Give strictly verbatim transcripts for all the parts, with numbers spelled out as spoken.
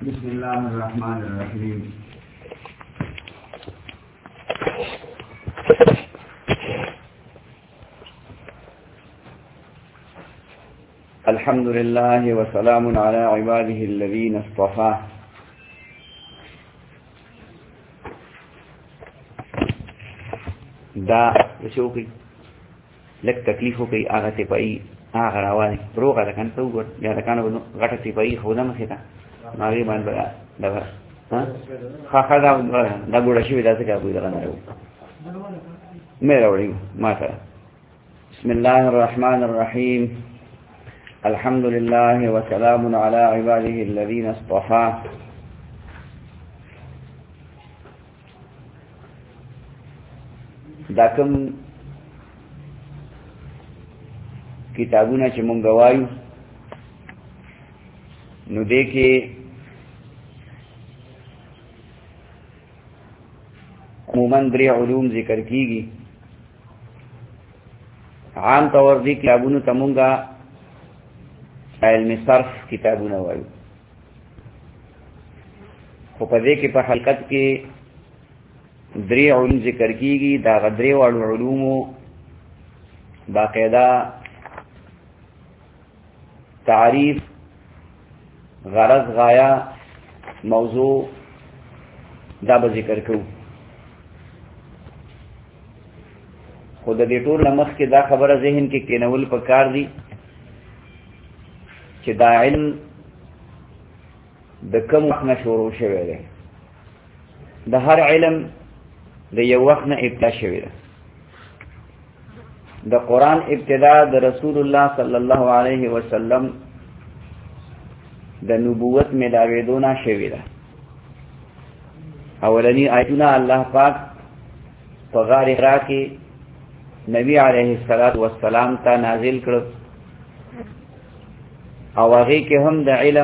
बिस्मिल्लाहिर्रहमानिर्रहीम। अल्हम्दुलिल्लाहि व सलामुन अला इबादिहि अल्लज़ीना इस्तफ़ा। दा वशो की लग तकलीफों की आगा तिपाई आगा रावानी रोगा तकन तो गुड या तकन गटा तिपाई खुदा मखेता मागे मान बगा दगा हां खा खा दा दा गुड़ा शिव दा से क्या कोई दगा ना मेरा वड़ी माता। बिस्मिल्लाहिर रहमानिर रहीम। अल्हम्दुलिल्लाहि व सलामुन अला इबादिहि अल्लज़ीना इस्तफ़ा। दाकम किताबुना चे मोंग गवायु नु देखे अमूमन द्रे उलूम जिक्र कीगी। आम तौर दी किताबुन तमुंगा इल्म सर्फ किताबुना वायु खो पदे के पर हलकत के द्रे उलूम जिक्र कीगी। दा द्रे वालू उलूमो बाकायदा तारीफ गरज गाया मौजू दा जिक्र करूं। खुद दे टोल नमक के दा खबर ज़हन के केनवल पकार दी कि दा इल्म द कम वक्त न शुरू शवे दे। द हर इल्म द यव वक्त न इब्तिदा शवे दे। द कुरान इब्तिदा द रसूलुल्लाह सल्लल्लाहु अलैहि वसल्लम द नबूवत में दावेदोना शवे दे। अवलनी आयतुना अल्लाह पाक पगार इकरा के नबी अलैहिस्सलातु वस्सलाम ता नाजिल कर आवागे के हम द इल्म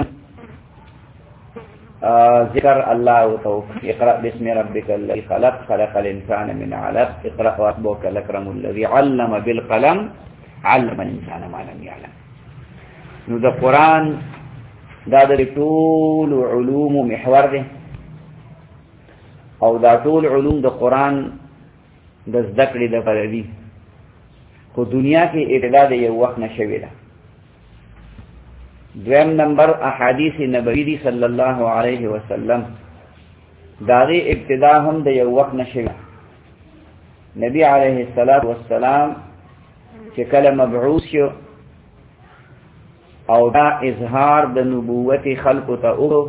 जिक्र अल्लाह तो इक़रा बिस्मि रब्बिकल लज़ी खलक़ खलक़ल इंसान मिन अलक़ इक़रा व रब्बुकल अकरमुल लज़ी अल्लम बिल क़लम अल्लमल इंसान मा लम यअलम। नु द कुरान दा द टूल उलूम महवर दे और दा टूल उलूम द कुरान द ज़िक्र द परदी को दुनिया के इब्तिदा दे ये वक्त न शवेला। द्वैम नंबर अहादीस नबवी सल्लल्लाहु अलैहि वसल्लम दारे इब्तिदा हम द ये वक्त न शवेला। नबी अलैहिस्सलातु वस्सलाम के कल मबऊस और दा इजहार द नबूवत खल्क ता उरो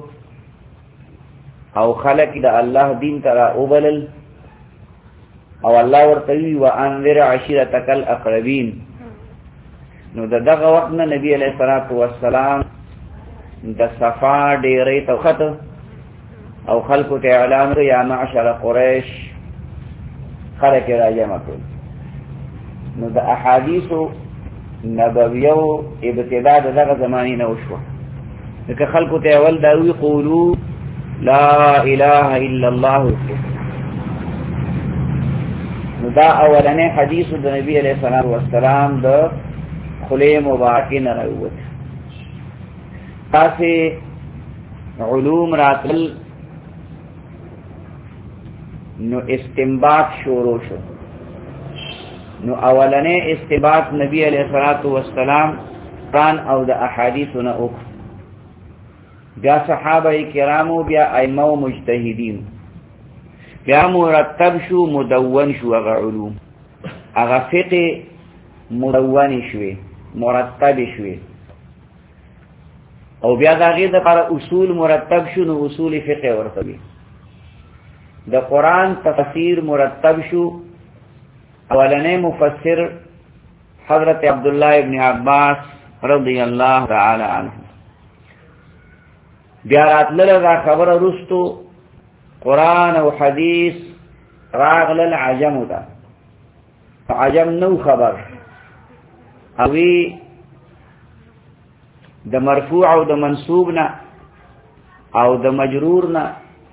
और खलक द अल्लाह दीन तरा उबलल और अल्लाह वर्तवी व अनज़िर अशीरतकल अक़रबीन। नो द दगा वक्त न नबी अलैहिस्सलातु वस्सलाम द सफा डेरे तखत और खल्क ते ऐलान या माशर कुरैश खलक राजा मकुल। नो द अहादीस नबवियो इब्तिदा द दगा ज़मानी न उशवा कि खल्क ते अवल दावी क़ूलू ला इलाहा इल्लल्लाह। दा अवलने हदीस द नबी अलैहिस्सलातु वस्सलाम द खुले मुबारक नबूवत तासे उलूम रातल नो इस्तिंबात शुरू शो। नो अवलने इस्तिंबात नबी अलैहिस्सलातु वस्सलाम कुरान और द अहादीस न उख ब्या सहाबा किरामो ब्या अइम्मा मुज्तहिदीन ब्या मुरतब शु मुदवन शु अगा उलूम अगा फिक़े मुदवन शुए मुरतब शुए और ब्या दागे द पर उसूल मुरतब शु न उसूल फिक़े वर्तबी द कुरान तफसीर मुरतब शु। अवलने मुफस्सिर हज़रत अब्दुल्लाह इब्न अब्बास रज़ियल्लाहु तआला अन्हु ब्या रातल दा खबर रुस्तो कुरान और हदीस रागल अजम दा अजम नौ खबर अवी द मरफू और द मंसूब ना और द मजरूर ना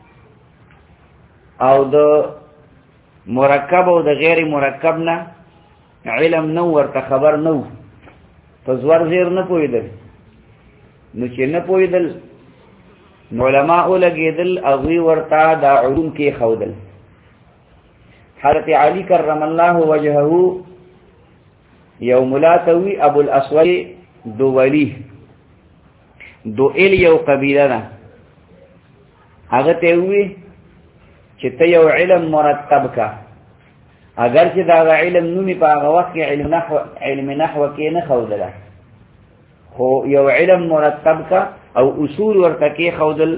और द मुरक्कब और द गैर मुरक्कब ना इल्म नौ वर्त खबर नौ तो ज़वर ज़ेर न पोइदल नु चे न पोइदल علماء لګیدل اغوی ورتا دا علوم کې خودل. حضرت علی کرم الله وجهه یو ملاتوی ابو الاسود دوولی دو ال یو قبیله ده، هغه ته وی چې ته یو علم مرتب کا، اگر چې دا علم نومي په هغه وخت کې علم نحو علم نحو کې نه خودله، خو یو علم مرتب کا او اصول ورته کې خودل.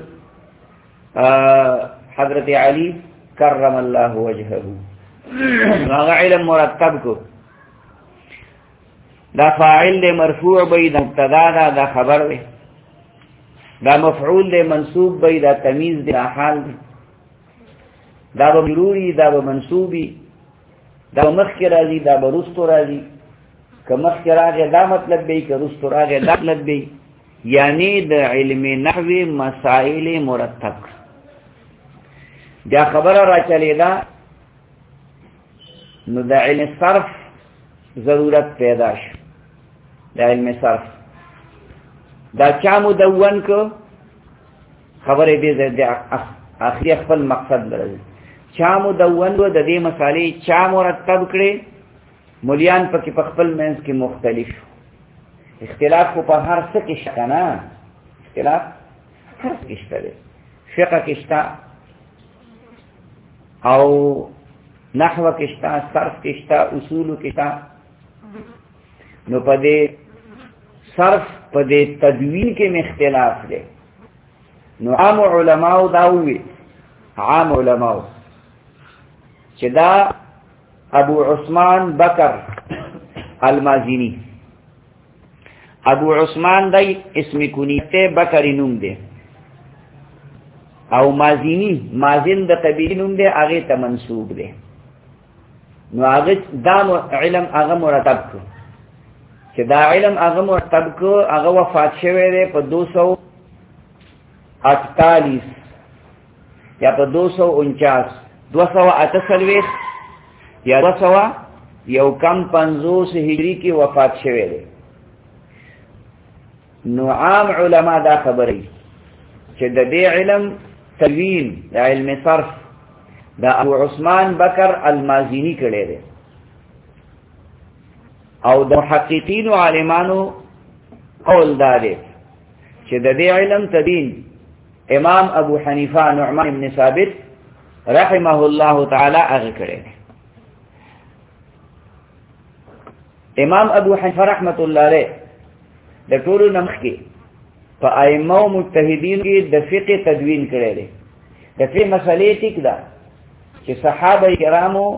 حضرت علی کرم الله وجهه هغه علم مرتب کو. دا فاعل دے مرفوع بی دا مبتدا دا دا خبر دے، دا مفعول دے منصوب بی دا تمیز دے دا حال دے، دا با مروری دا با منصوبی، دا با مخ کی رازی دا با رستو رازی، که مخ کی راگے دا مطلب بی که رستو راگے دا مطلب بی، یعنی دا علم نحوی مسائل مرتب. دا خبر را چلے دا نو دا علم صرف ضرورت پیدا شو. دا علم صرف دا چا مدون کو خبر دې د اخري خپل مقصد لري. چا مدون و د دې مسالې چا مرتب کړي، مليان پکې په خپل منځ کې مختلف، اختلاف کو په هر څه کې شته نه، اختلاف هر څه کې شته، فقه کې شته او نحو کې شته، صرف کې شته، اصول کې شته. نو په دې صرف په دې تدوین کې مختلاف دی. نو عام علماء دا وی، عام علماء چې دا ابو عثمان بکر المازینی، ابو عثمان دای اسم کنیته بکر نوم دی او مازینی مازین د قبیله نوم دی، هغه ته منسوب دی. نو هغه دا علم هغه مرتب کو چې دا علم هغه مرتب کو، هغه وفات شوی دی په دو سو اٹتالیس یا په دو سو انچاس، دو سو اتسلویس یا دو سو یو کم پنځوس هجری کې وفات شوی دی. نو عام علما دا خبرې چې د دې علم تلوین د علم صرف دا ابو عثمان بکر المازینی کړی دی، او د محققین و عالمانو قول دا دی چې د دې علم تدین امام ابو حنیفه نعمان بن ثابت رحمه الله تعالی هغه کړی دی. امام ابو حنیفه رحمت الله علیه د ټولو نمخ کې په ائمه او مجتهدین کې د فقه تدوین کړی دی. د فقه مسلې ټیک ده چې صحابه کرامو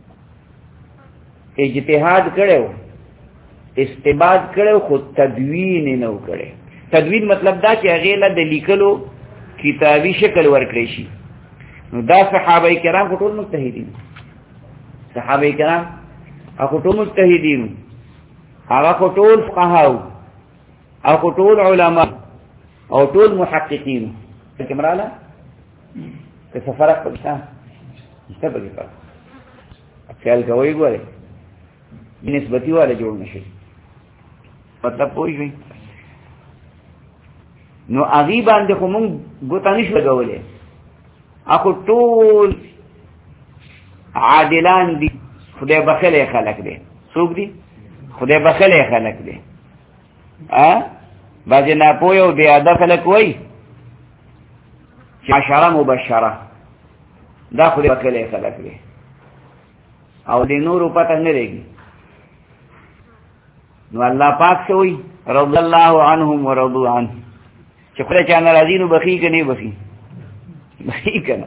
اجتهاد کړو، استنباط کړو، خو تدوین نه وکړي. تدوین مطلب دا چې هغه له د لیکلو کتابي شکل ورکړي شي. نو دا صحابه کرام کو ټول مجتهدین، صحابه کرام هغه ټول مجتهدین، هغه ټول فقهاو او ټول علما او ټول محققین. کومراله څه فرق پکې نشته پکې فرق. خیال کوي ګوره نسبتی والا جوړ نشي، مطلب پوه شئ. نو هغه باندې خو مونږ ګوتا نشو لګولې، اخو ټول عادلان دي، خدای بخله خلق دي. څوک دي؟ خدای بخله خلق دي. ا باځه نه پویو دی ادا خلق وای چې عشره مبشره دا خدای بخله خلق دي او د نور پته نه لګي. نو الله پاک سوئی رضی الله عنهم ورضوا عنه، چې خدای چا ناراضی نو بخي کني بخي بخي کنه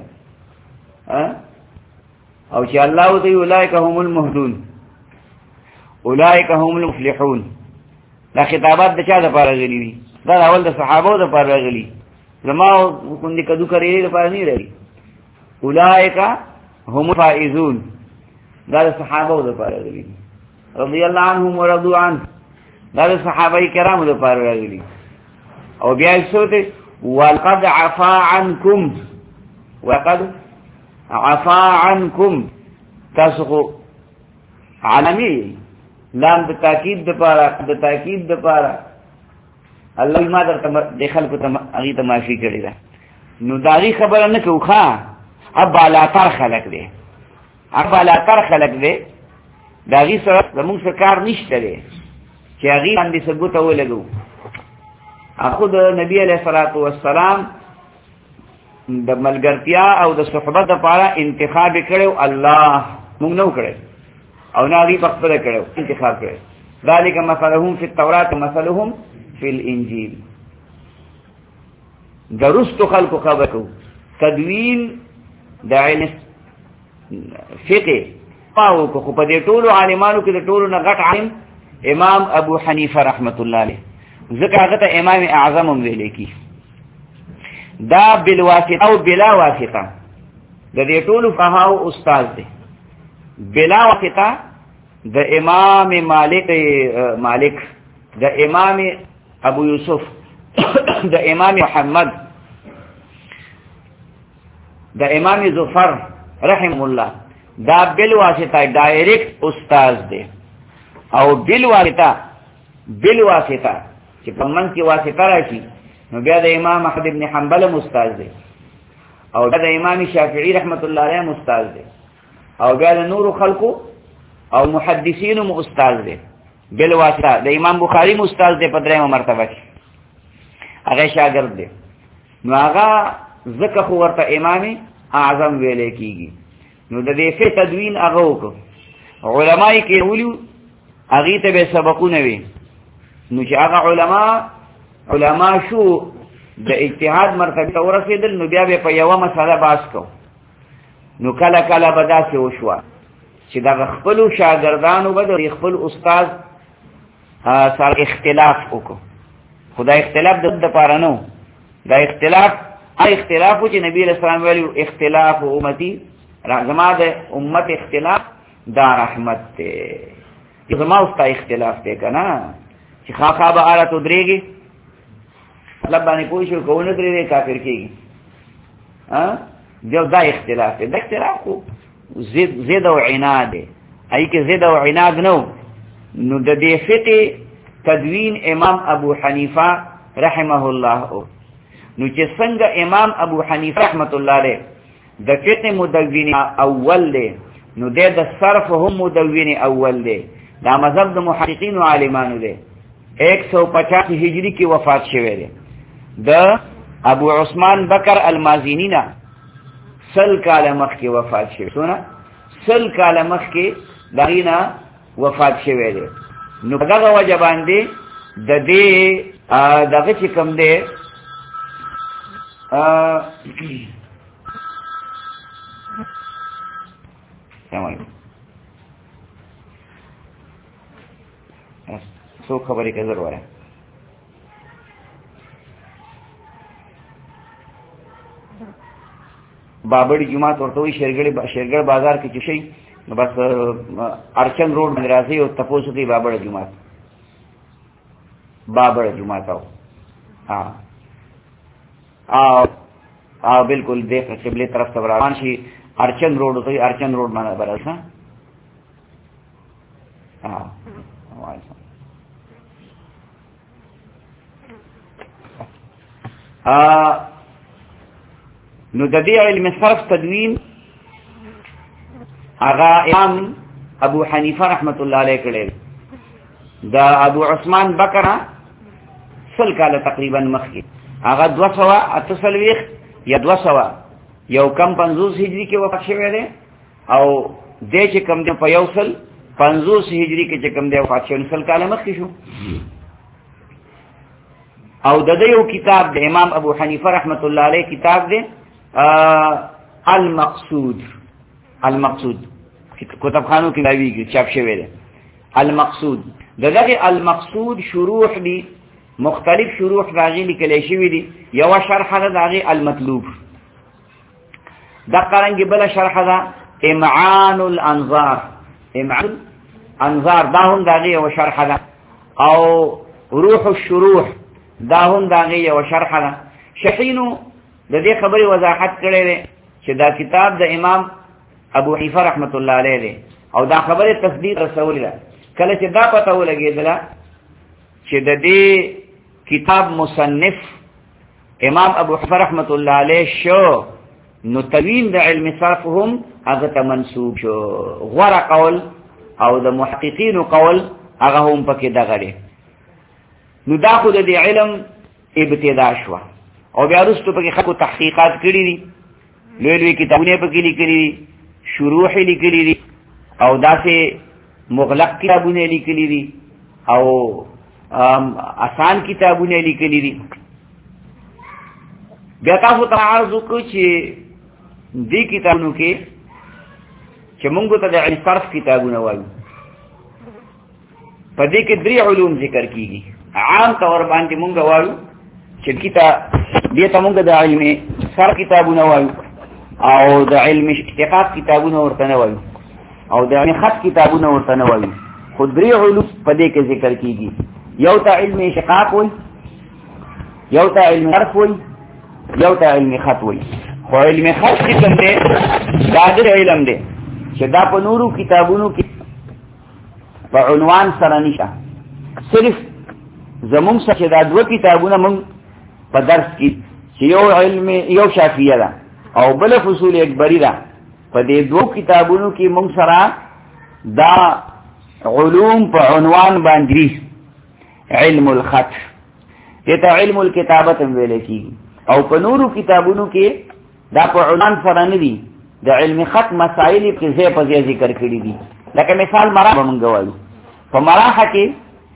او چې الله دی اولئک هم المهدون اولئک هم المفلحون. دا خطابات د چا د پاره غلي دي؟ دا اول د صحابه د پاره غلي، لما کوم دي کدو کوي د پاره نه لري. اولئک هم الفائزون دا د صحابه د پاره غلي دي، رضی الله عنهم ورضوا عنه دا د صحابه کرامو د پاره غلي. او بیا سوته ولقد عفا عنكم وقد عفا عنكم، تاسو عالمي لام د تاکید د پاره د تاکید د پاره الله ما در د خلکو ته هغه ته معافي کړی ده. نو داغي خبره نه کوو ښا اب بالاتر خلق دی اب بالاتر خلق دی داغي سره زموږ سره کار نشته دی چې هغه باندې ثبوت ولګو اخو د نبی علیہ الصلوۃ والسلام د ملګرتیا او د صحبت لپاره انتخاب کړو الله موږ نو کړو او نبی په خپل کړو انتخاب کړو ذالک مثلهم فی التوراۃ مثلهم فی الانجیل درست خلق خبرکو تدوین د علم فقه پاو کو په دې ټولو عالمانو کې د ټولو نه غټ عالم امام ابو حنیفه رحمت الله علیه ذکر هغه ته امام اعظم ویل کی دا بالواسطه او بلا واسطه د دې ټولو فقهاو استاد دی بلا واسطه د امام مالک مالک د امام ابو یوسف د امام محمد د امام زفر رحم الله دا بالواسطه ډایرکټ استاد دی او بالواسطه بالواسطه چې په من کې واسطه راشي نو بیا د امام احمد ابن حنبل استاد دی او بیا د امام شافعي رحمت الله علیه استاد دی او بیا د نور خلقو او محدثین مو استاد دی بالواسطه د امام بخاری مو استاد دی په درېمه مرتبه کې هغه شاګرد دی نو هغه ذکر خو ورته امام اعظم ویلې کیږي نو د دې په تدوین هغه وکړو علماء کې ویلو هغه ته به سبقونه وي نو چې هغه علما علما شو د اجتهاد مرتبه ته ورسېدل نو بیا به په یو مسله باس کو نو کله کله به داسې وشوه چې دا خپل شاګردانو به د خپل استاد سره اختلاف وکړو خدای اختلاف د لپاره نو دا اختلاف ای اختلاف چې نبی رسول الله ویلو اختلاف امتی زما د امت اختلاف دا رحمت ته زما او ستا اختلاف ته کنه چې خاخا به آره تو درېږي مطلب باندې کوئی شو کوونه درې کافر کېږي ها جو دا اختلاف دی دا اختلاف خو زید زید او عناد دی ای کې زید او عناد نو نو د دې فقه تدوین امام ابو حنیفه رحمه الله نو چې څنګه امام ابو حنیفه رحمت الله علیه د فقه مدون اول دی نو د صرف هم مدون اول دی دا مذهب د محققین او عالمانو دی ایک سو پچاس هجری کې وفات شوه دی د ابو عثمان بکر المازینی نه سل کاله مخکې وفات شوه سونه سل کاله مخکې دغینا وفات شوه دی نو دغه وجه باندې د دې دغه چې کوم دی ا سو خبرې کې ضرور ہے بابړی جمعه ورته وی شیرګړی شیرګړ بازار کې چشي نو بس ارچن روډ باندې راځي او تاسو کې بابړ جمعه بابړ جمعه تاو ها ا ا بالکل دیکھ قبله طرف ته روان شي ارچن روډ ته ارچن روډ باندې برسه ها ا نو د دې علم صرف تدوین اغا امام ابو حنیفه رحمت الله علیه کړي دا ابو عثمان بکر سل کاله تقریبا مخکې هغه دو سوه اته څلوېښت یا دو سوه یو کم پنځوس هجری کې وفات شوی دی او دې چې کم دی په یو سل پنځوس هجری کې چې کم دی وفات شوی سل کاله مخکې شو او د دې یو کتاب د امام ابو حنیفه رحمت الله علیه کتاب دی المقصود المقصود کتابخانو کې راویږي چاپ شوی دی المقصود دغه المقصود شروح دي مختلف شروح راغلي لیکل شوی دي یو شرح ده دغه المطلوب د قرانګي بل شرح ده امعان الانظار امعان انظار دا هم دغه یو شرح ده او روح الشروح دا هم دغه یو شرح ده شحینو د دې خبرې وضاحت کړې ده چې دا کتاب د امام ابو حنیفه رحمت الله علیه دی او دا خبره تصدیق رسول ده کله چې دا پته ولګېدله چې د دې کتاب مصنف امام ابو حنیفه رحمت الله علیه شو نو توین د علم صرف هم هغه ته منسوب شو. غوره قول او د محققین قول هغه هم پکې دغه دی. نو دا خو د علم ابتدا شو او بیا وروسته پکې خلکو تحقیقات کړي دي، لوی لوی کتابونه پکې لیکلي دي، شروح لیکلي دي او داسې مغلق کتابونه لیکلي دي او آسان کتابونه لیکلي دي. بیا تاسو ته عرض وکړو چې دې کتابونو کې چې موږ ته د علم صرف کتابونه وایو، په دې کې درې علوم ذکر کیږي. عام طور باندې موږ وایو چې کتاب دې ته موږ د علم صرف کتابونه وایو او د علم اشتقاق کتابونه ورته نه وایو او د علم خط کتابونه ورته نه وایو، خو درې علوم په دې کې ذکر کیږي. یو ته علم اشتقاق وایي، یو ته علم صرف وایي، یو ته علم خط وایي. خو علم خط چې کوم دی دا د علم دی چې دا په نورو کتابونو کې په عنوان سره نشته. صرف زمونږ څخه دا دوه کتابونه مونږ په درس کې چې یو علم یو شافعیه ده او بل فصول اکبری ده، په دې دوه کتابونو کې مونږ سره دا علوم په عنوان باندې علم الخط، دته علم الكتابه ویل کیږي. او په نورو کتابونو کې دا په عنوان سره نه دي، د علم خط مسائل په ځای په ځای ذکر کړي دي. لکه مثال مراحل مونږ وایو، په مراحل کې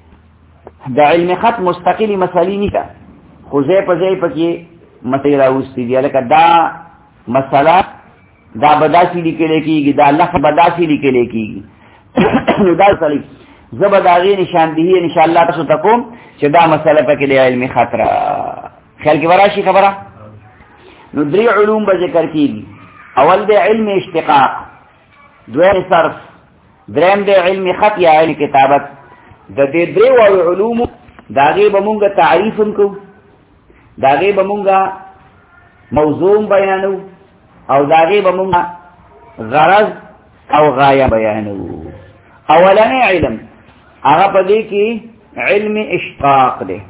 د علم خط مستقلی مسالې نه ده، خو ځای په ځای پکې مسائل راوستي دي. لکه دا مسله دا بداسي لیکل کېږي، دا لفظ بداسي لیکل کېږي. نو دا صحیح زبداغي نشاندهي ان شاء الله تاسو ته کوم چې دا مسله پکې د علم خط را خیال کې وراشي خبره. نو درې علوم به ذکر کېږي. اول د علم اشتقاق، دویم صرف، دریم د علم خط یا علم کتابت. د دې درې وړو علومو داغه به مونږه تعریف هم کوو، داغه به مونږه موضوع بیانو او داغه به مونږه غرض او غایه بیانو. اولنې علم هغه په دې کې علم اشتقاق دی.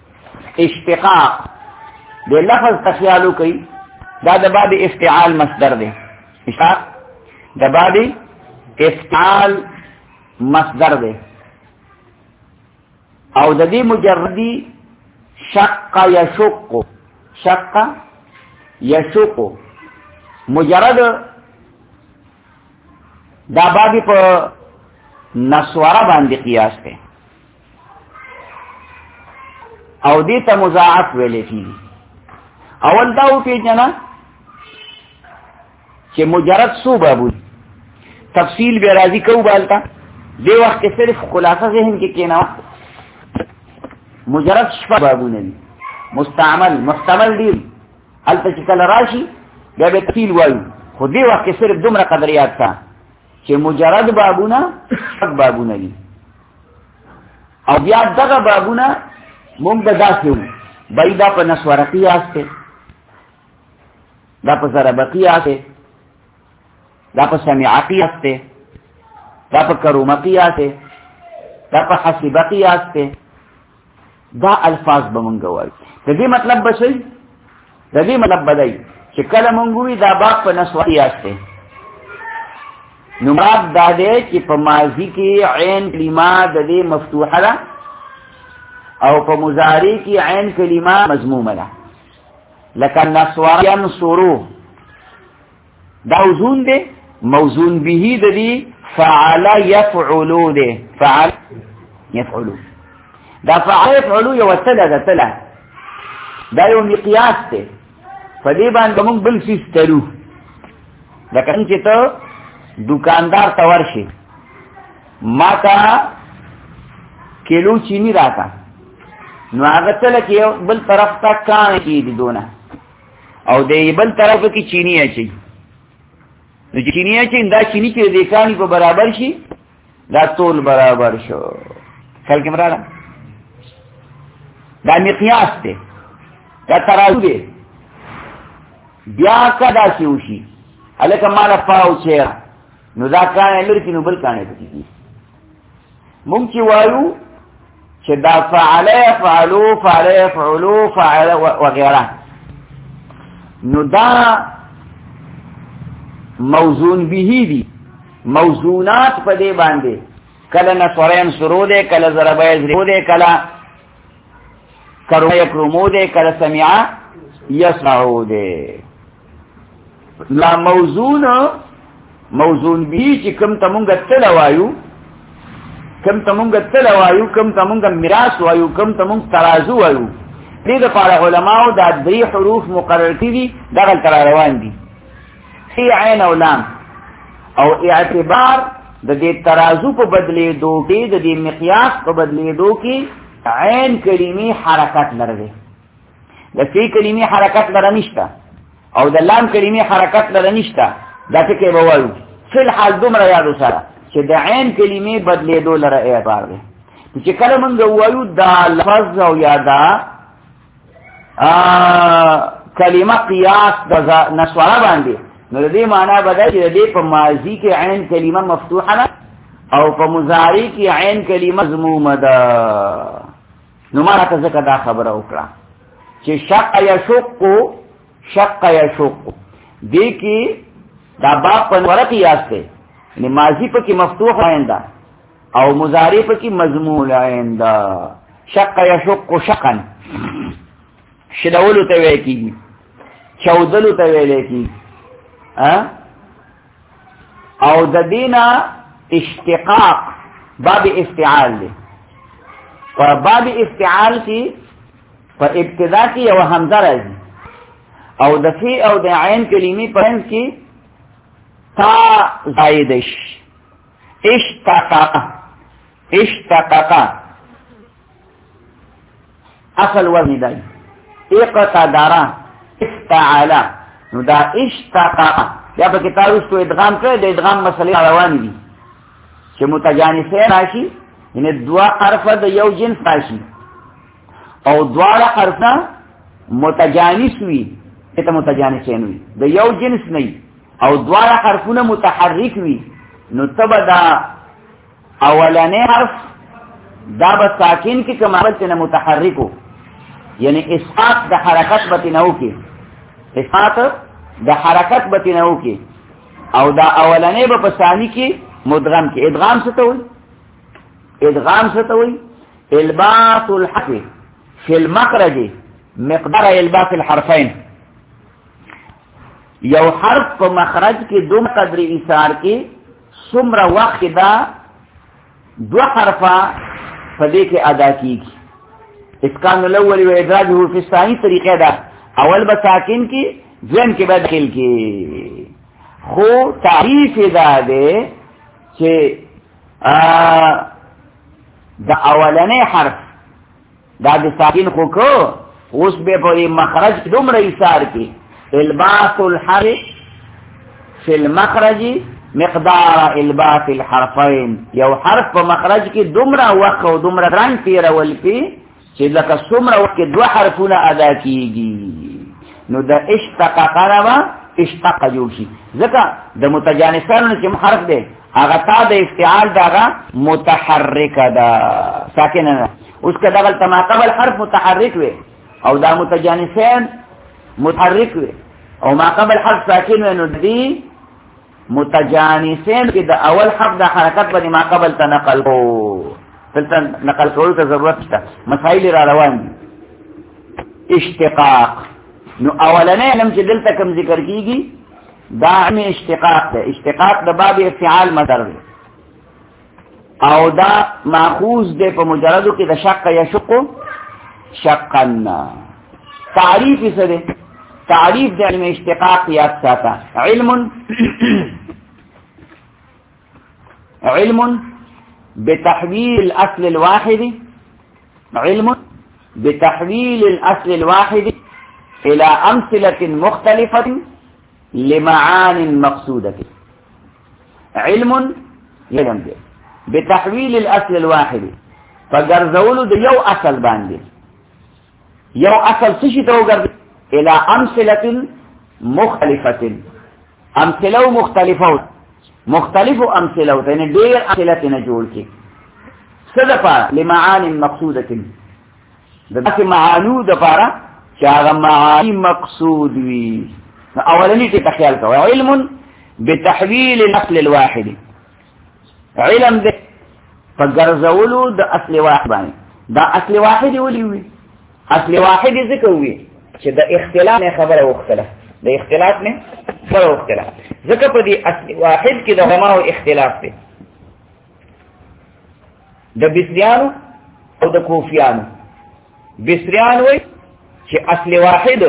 اشتقاق د لفظ تخیالو کوي، دا د باب افتعال مصدر دی. اشتقاق د باب افتعال مصدر دی او د دې مجردی شق یشق، شق یشق مجرد دا باب په نسواره باندې قیاس دی او دې ته مضاعف ویل کیږي. اول دا او پیژنه چې مجرد سو بابو تفصیل به راضی کو بالتا دې وخت کې صرف خلاصه ذهن کې کېنا مجرد شپه بابو نه مستعمل محتمل دی الته چې کله راشي بیا به تفصیل وایو، خو دې وخت کې صرف دومره قدریات تا چې مجرد بابونه شپه بابونه دي او بیا دغه بابونه مونږ د داسې وو بای دا په نسواره قیاس ته، دا په ضرب قیاس ته، دا په سمع قیاس ته، دا په کروم قیاس ته، دا په حسب قیاس ته. دا الفاظ به مونږ وایو. د دې مطلب به شي، د دې مطلب بدای چې کله مونږ وی دا باب په نسواره قیاس ته، نو مراد دا دی چې په ماضی کې عین کلمه د دې مفتوحه ده او په مضارع کې عین کلمه مضمومه ده. لکه نسوار ینصرو دا وزن دی، موزون به د دې فعل يفعلو دی، فعل يفعلو دا فعل يفعلو یو تله ده، تله دا یو مقیاس دی. په دې باندې موږ بل څه ستلو. لکه چې ته دکاندار ته ورشي ما ته کیلو چینی راکا، نو هغه تله کې بل طرف ته کان کې دي دونه او دې بل طرف کې چینی اچي، نو چې چینی اچي دا چینی چې د کانی په برابر شي دا ټول برابر شو. خلک مراله دا مقیاس دی، دا ترازو دی. بیا کدا شي وشي الکه مال پاو چیر نو دا کان لري نو بل کان دی. مونږ چې وایو چې دا فعل يفعلوا فعل يفعلوا فعل وغيره نو دا موزون به دی موزونات په دې باندې کله نصرین سرو دے کله ضربه زرو دے کله کرو یکرمو دے کله سمعا یسمعو دے لا موزون موزون به چې کم تمونګه تل وایو کم تمونګه تل وایو کم تمونګه میراث وایو کم تمونګ ترازو وایو دې د پاره علماو دا درې حروف مقرر کړي دغه تر روان دي فی عین او لام او اعتبار د دې ترازو په بدلې دوه کې د دې مقیاس په بدلې دوه کې عین کلمې حرکت لري د فی کلمې حرکت لري نشته او د لام کلمې حرکت لري نشته دا ټکی به وایو فی الحال دومره یادو سره چې د عین کلمې بدلې دوه لره اعتبار دی چې کله موږ وایو دا لفظ او یادا کلمه قیاس د نسواره باندې نو دې معنا بدل چې دې په ماضی کې عین کلمه مفتوحه ده او په مضارع کې عین کلمه مضمومه ده نو ما راته ځکه دا خبره وکړه چې شق یشق شق یشق دې کې دا باب په ور قیاس ده یعنی ماضی په کې مفتوح عین ده او مضارع په کې مضموم عین ده شق یشق شقا شدولو ته ویل کیږي چودلو ته ویل کیږي او د دینا اشتقاق باب افتعال دی و باب افتعال کی په ابتدا کی یو حمزه راځي او د فی او د عین کلمې په منځ کې تا زائدش اشتقاق اشتقاق اصل وزن دی اقتدر افتعل نو دا اشتقاق یا په کتاب وستو ادغام کړي د ادغام مسلې روان دي چې متجانسین راشي یعنی دوا حرف د یو جنس راشي او دواړه حرفونه متجانس وي ته متجانسین وي د یو جنس نه او دواړه حرفونه متحرک وي نو تبه دا اولنې حرف دا به ساکن کې کمال ته متحرکو یعنی اسقاط د حرکت بتنو کې اسقاط د حرکت بتنو کې او دا اولنې به په ثاني کې مدغم کې ادغام څه ته وایي ادغام څه ته وایي الباس الحرف في المخرج مقدار الباس الحرفين یو حرف په مخرج کې دوم قدر ایثار کې څومره وخت دا دو حرفه په دې کې ادا کیږي اسکان الاول و ادراجه فی الثانی طریقه دا اول به ساکن کی ځین کې به داخل کی خو تعریف دا ده چې د اولنې حرف دا د ساکن خو کو اوس به په مخرج کې دومره ایثار کی الباس الحرف فی المخرج مقدار الباس الحرفین یو حرف په مخرج کې دومره وخت او دومره رنگ تیرول کی چې لکه څومره وخت دوه حرفونه ادا کیږي نو د اشتقاق راوا اشتق جوړ شي ځکه د متجانسانو چې حرف دی هغه تا د افتعال دغه متحرک ده ساکن نه اوس کله دغه ما قبل حرف متحرک وي او دا متجانسان متحرک وي او ما قبل حرف ساکن نو دی متجانسین کې د اول حرف د حرکت باندې ما قبل تنقل کو دلته نقل کولو ته ضرورت شته مسائل را روان دي اشتقاق نو اولنې علم چې دلته کوم ذکر کیږي دا علم اشتقاق ده اشتقاق د باب افعال مدر ده او دا ماخوذ ده په مجردو کې د شق یشق شقنا تعریف څه ده تعریف د علم اشتقاق یاد ساته علم علم بتحويل الأصل الواحد علم بتحويل الأصل الواحد إلى أمثلة مختلفة لمعان مقصودة علم علم بتحويل الأصل الواحد فقرزولو دي يو أصل باندي يو أصل سشتو قرز إلى أمثلة مختلفة أمثلة مختلفة مختلف امثله یعنی ډیر امثله نه جوړ کی صدفه لمعان مقصوده دغه معانو د پاره چې هغه معانی مقصود وي. اولنی ټکی خیال کوئ، علم بتحویل الاصل الواحد، علم دې په ګرځولو د اصل واحد باندې. دا اصل واحد ولي وي؟ اصل واحد ذکر وي چې د اختلاف نه خبره وختله، د اختلاف نه خبره وختله، ځکه په دې اصل واحد کې د علماو اختلاف دی، د بصریانو او د کوفیانو. بصریان وي چې اصل واحد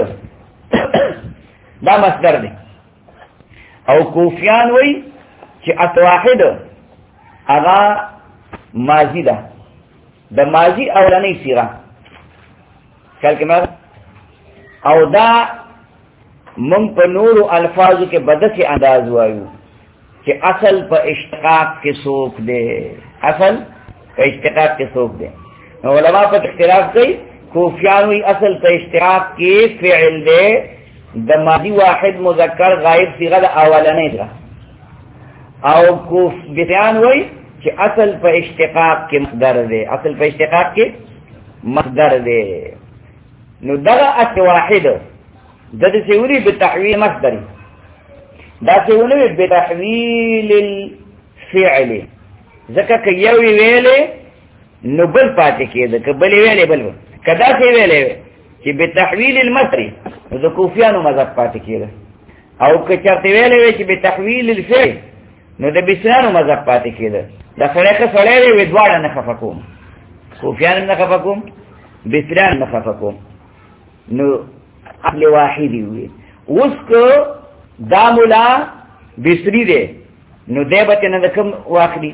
دا مصدر دی، او کوفیان وي چې اصل واحد هغه ماضی ده، د ماضی اولنۍ صيغه کله کې او دا من په نورو الفاظو کې بدسي انداز وایو چې اصل په اشتقاق کې څوک دی، اصل په اشتقاق کې څوک دی. نو علماء په اختلاف کوي، کوفیان وی اصل په اشتقاق کې فعل دی، د ماضی واحد مذکر غائب صيغه د اولنۍ ده، او کوفیان وی چې اصل په اشتقاق کې مصدر دی، اصل په اشتقاق کې مصدر دی. نو دغه اصل واحد د دې سیوري په تحویل مصدر، دا سیوري په تحویل الفعل، ځکه که یو ویلې نو بل پاتې کېده، که بل ویلې بل کدا سی ویلې چې په تحویل المصدر نو د کوفیانو مذهب پاتې کېده، او که چرته ویلې چې په تحویل الفعل نو د بصریانو مذهب پاتې کېده. دا سړی که سړی وي دواړه نه خفه کوم، کوفیان نه خفه کوم، بصریان نه خفه کوم. نو اصل واحد وي. اوس که دا مولا بصری دی نو دی به نه د کوم واخلي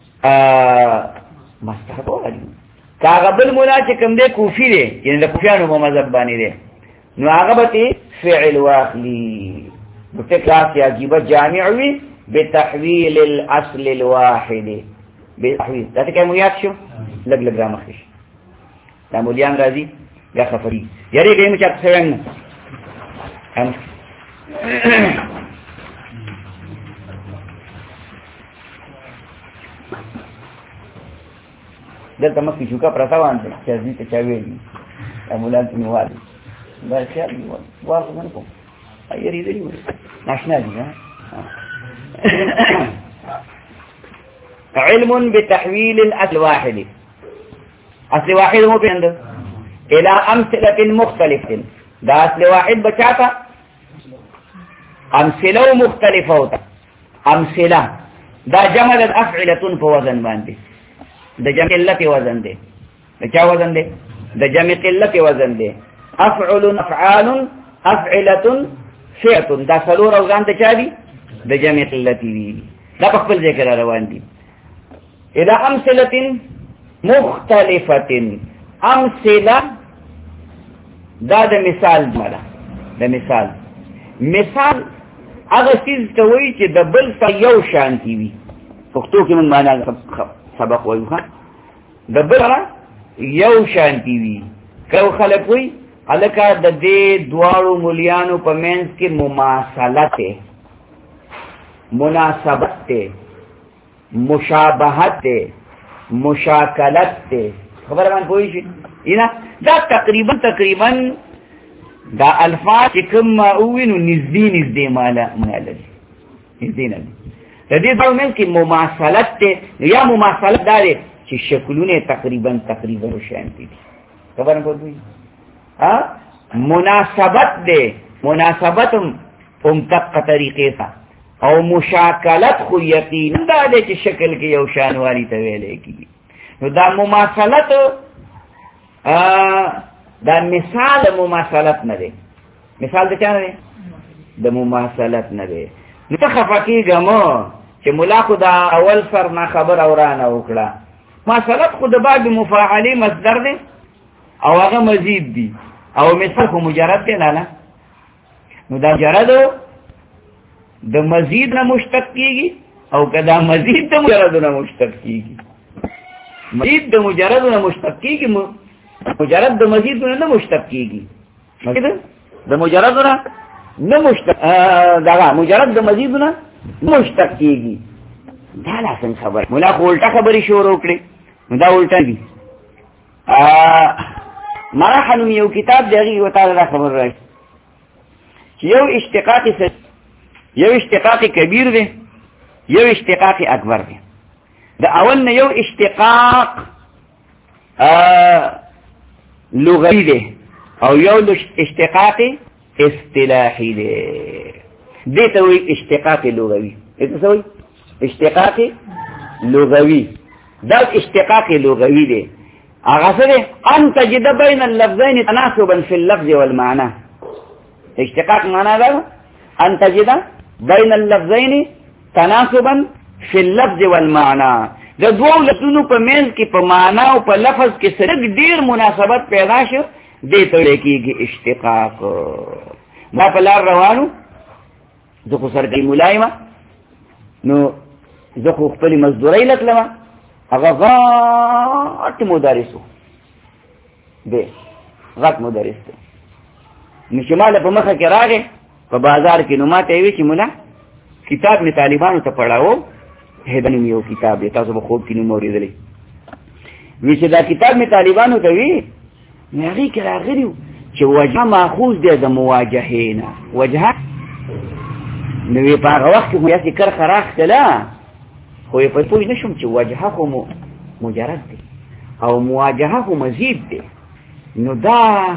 مستحب واخلي، که هغه بل مولا چې کوم دی کوفي دی، یعنې د کوفیانو په مذهب باندې دی، نو هغه به فعل واخلي. نو فکر عجیبه جامع وي بتحویل الاصل الواحد، بتحویل دا ته مو یاد شو لګ لګ را مخش دا مولیان راځي یا خفری یاري دې مچ څنګه هم دلته مخکې شوکا پرتاوان چې دې ته چا ویلي امولان ته نیوال دا څه دی واغ نه کوم یاري دې ناشنا دي علم بتحويل الأصل واحد، أصل واحد مو بينده إلى أمثلة مختلفة، ده أصل واحد بچاتا أمثلة مختلفة، أمثلة ده جمع الأفعلة فوزن باندي، ده جمع قلة وزن ده، ده چا وزن ده؟ ده جمع قلة وزن ده، أفعل أفعال أفعلة فعل، ده سلور وزن ده چا دي؟ ده جمع قلتي دي، ده بخبل ذكر روان دي. إذا أمثلة مختلفة، أمثلة دا ده مثال جمله، ده مثال مثال هغه چیز ته وایي چې د بل سره یو شانتي وي. پښتو کې من معنا سبق وایو ها، د بل سره یو شانتي وي. کله خلک وایي هلکه د دې دواړو مولیانو په منځ کې مماثلت ده، مناسبت ده، مشابهت ده، مشاکلت ده. خبره باندې پوه شئ اینا دا تقریبا تقریبا دا الفاظ چې کوم او نو نږدې نږدې مالا مالا نږدې نه د دې په منځ کې مماثلت ده یا مماثلت ده چې شکلونه تقریبا تقریبا شانتي دي. خبره پوه شئ ها مناسبت ده، مناسبت هم تقه طریقې سره او مشاکلت خو یقینا دا ده چې شکل کې یو شانوالي ته ویلې کیږي. نو دا مماثلت دا مثال مماثلت نه دی، مثال د چا نه دی؟ د مماثلت نه دی. نو ته خفه کېږم چې ملا خو دا اول سر نه خبر اورانه وکړه. مماثلت خو د باب مفاعلې مصدر دی او هغه مزید دی، او مثال خو مجرد دی نه نه. نو دا مجرد د مزید نه مشتق کیږي او کدا مزید د مجرد نه مشتق کیږي. مزید د مجرد نه مشتق کیږي، مجرد د مزید نه مشتق کیږي. مزید د مجرد نه نه مشتق دا مجرد د مزید نه مشتق کیږي. دا لازم خبر مولا خو الټه خبري شروع کړي. دا الټه دي مراح نوم یو کتاب دغه وتعالى را خبر راځي یو اشتقاق یو اشتقاق کبیر دی یو اشتقاق اکبر دی. د اول نه یو اشتقاق لغوی دی او یو اشتقاق اصطلاحي دی. دې ته وایي اشتقاق لغوي. دې ته وایي اشتقاق لغوي. دا اشتقاق لغوي دی. هغه څه دی؟ ان تجد بین اللفظین تناسبا فی اللفظ والمعنى. اشتقاق معنا دا ان تجد بین اللفظین تناسبا فی اللفظ والمعنى. د دوو لفظونو په منځ کې په معنا او په لفظ کې سره ډیر مناسبت پیدا شو، دې ته ویل کېږي اشتقاق. ما په لار روانو زه خو سرګي ملایمه نو زه خو خپلې مزدورۍ لتلمه، هغه غټ مدرس و دی، غټ مدرس دی. نو چې ما له په مخه کې راغی په بازار کې، نو ما ته یې ویل چې ملا کتاب مې طالبانو ته پړاوو، هدا نوم یو کتاب دی، تاسو به خوب کې نوم اورېدلی. وی چې دا کتاب مې طالبانو ته وی، نو هغې کې راغلي وو چې وجهه ماخوذ دی د مواجهې نه. وجهه نو وی په هغه وخت کې خو یاسې کرښه راښتله، خو یې په پوه نه شوم چې وجهه خو مجرد دی او مواجهه خو مزید دی. نو دا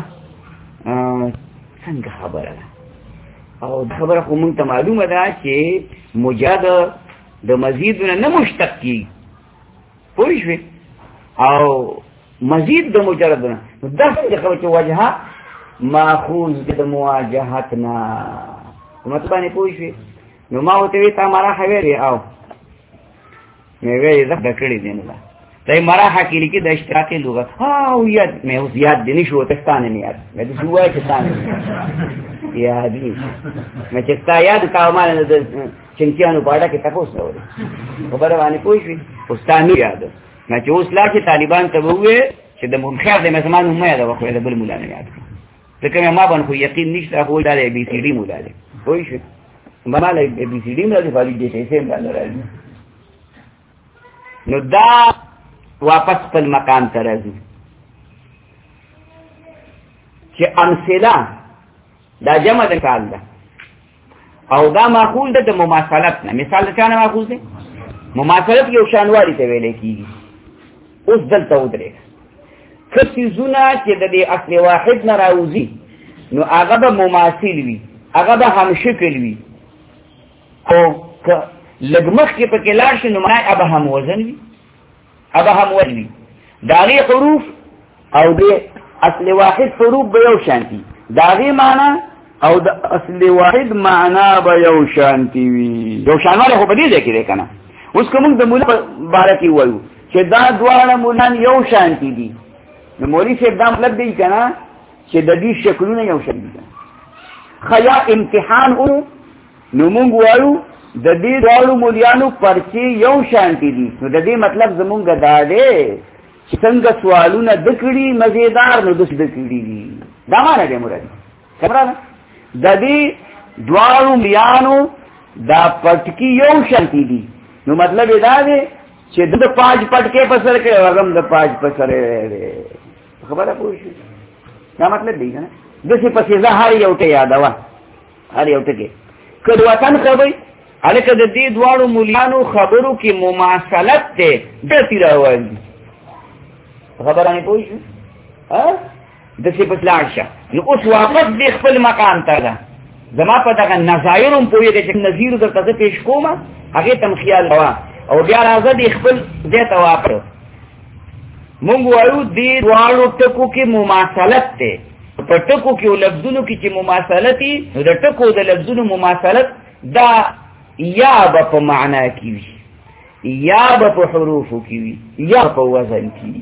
څنګه خبره ده؟ او دا خبره خو مونږ ته معلومه ده چې مجرد د مزید نه مشتق کیږي، پوه شوې؟ او مزید د مجرد نه، نو دا څنګه خبره چې وجهه ماخوذ د مواجهت نه، مطلب باندې پوه شوې؟ نو ما ورته ویل تا مراحه ویلې او مې ویلې زه زده کړې دي. نو دا ته مراحه کې لیکي د اشتراکي لغت او یاد مې اوس یاد دي نه شو، ته ستانه نه یاد مې دې وایي چې ستانه یاد دي مې چې تا یاد کا مال د چنکیانو باندې کې تاسو نه وره خبره باندې پوه شئ اوس تا نه یاد نه چې اوس لا چې طالبان ته وې چې د مخخر د مسلمان هم یاد وکړي د بل مولا نه یاد ځکه ما باندې خو یقین نشته، خو دا بي سي ډي مولا دی، پوه شئ ما له بي سي ډي مولا دی فالي دې څه هم راځي. نو دا واپس خپل مقام ته راځي چې امثله دا جمع د کال ده او دا ماخوذ ده د مماثلت نه. مثال د چا نه ماخوذ ده؟ مماثلت یو شانوالي ته ویل کېږي. اوس دلته ودرېږه که څیزونه چې د دې اصل واحد نه راوځي نو هغه به مماثل وي، هغه به همشکل وي، او که لږ مخکې پکې لاړ شي نو معنی به هم وزن وي، به هم وزن وي. د هغې حروف او د اصل واحد حروف به یو شانتي، د هغې معنا او د اصل واحد معنا به یو شانتي وي. یو شانوالی خو په دې ځای کې دی که نه؟ اوس که موږ د مولا په باره کې ووایو چې دا دواړه مولان یو شانتي دي، نو مولوي صاحب دا مطلب دی که نه چې د دې شکلونه یو شان دي. ښه یا امتحان و نو موږ وایو د دې دواړو مولیانو پرچې یو شانتي دي، نو د دې مطلب زمونږ دا دی چې څنګه سوالونه د کړي مزیدار نو داسې د کړي دي. دا معنی دی مراد خبره ده. د دې دواړو مولیانو دا پټکي یو شانتي دي، نو مطلب یې دا دی چې د پاج پټکې په سر کې هغه د پاج په سر دی. خبره پوه شئ؟ دا مطلب دی که نه؟ داسې پسې زه هر یو ته یادوه، هر یو ټکې که د وطن خبرې هلکه د دې دواړو مولیانو خبرو کې مماثلت دی، ډېرتي راوځي. خبره مې پوه شو؟ داسې پس لاړ شه. نو اوس واپس دې خپل مقام ته ده. زما په دغه نظایر هم پوهېږې چې نظیر درته زه پېش کوم، هغې ته م خیال کوه او بیا راځه دې خپل ځای ته واپس. مونږ وایو دې دواړو ټکو کې مماثلت دی. په ټکو کې او لفظونو کې چې مماثلت وي نو د ټکو د لفظونو مماثلت دا یا به په معنا کې وي، یا به په حروفو کې وي، یا په وزن کې وي.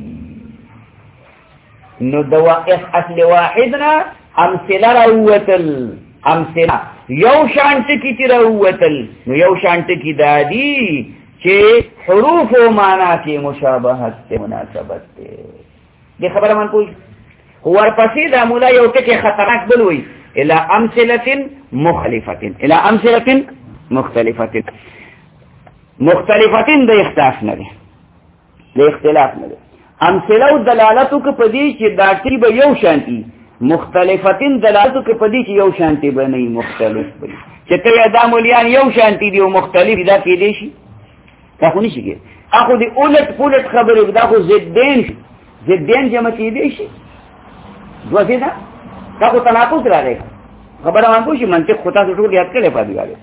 نو د اصل واحد نه امثله راووتل، امثله یو شان ټکي چې راووتل نو یو شان ټکي دا دي چې حروف و معنا کې مشابهت دی، مناسبت دی. دې خبره من پوه ورپسې دا مولا یو ټکی خطرناک بل وي الى امثله مختلفه، الى امثله مختلفه. مختلفه د اختلاف نه دی، د اختلاف نه دی. امثله او دلالتو کې پدې چې دا ټی به یو شانتي مختلفتین دلالتو کې پدې چې یو شانتي به نه مختلف وي چې ته دا مولیان یو شانتي دی او مختلف دا کې دي شي دا خو نشي کې اخو دې اولت پولت خبره دا خو زدين زدين جمع کې دي شي دوی دا دا خو تناقض راغی خبره وانه شي منطق خو تاسو ټول یاد کړئ پاتې غواړي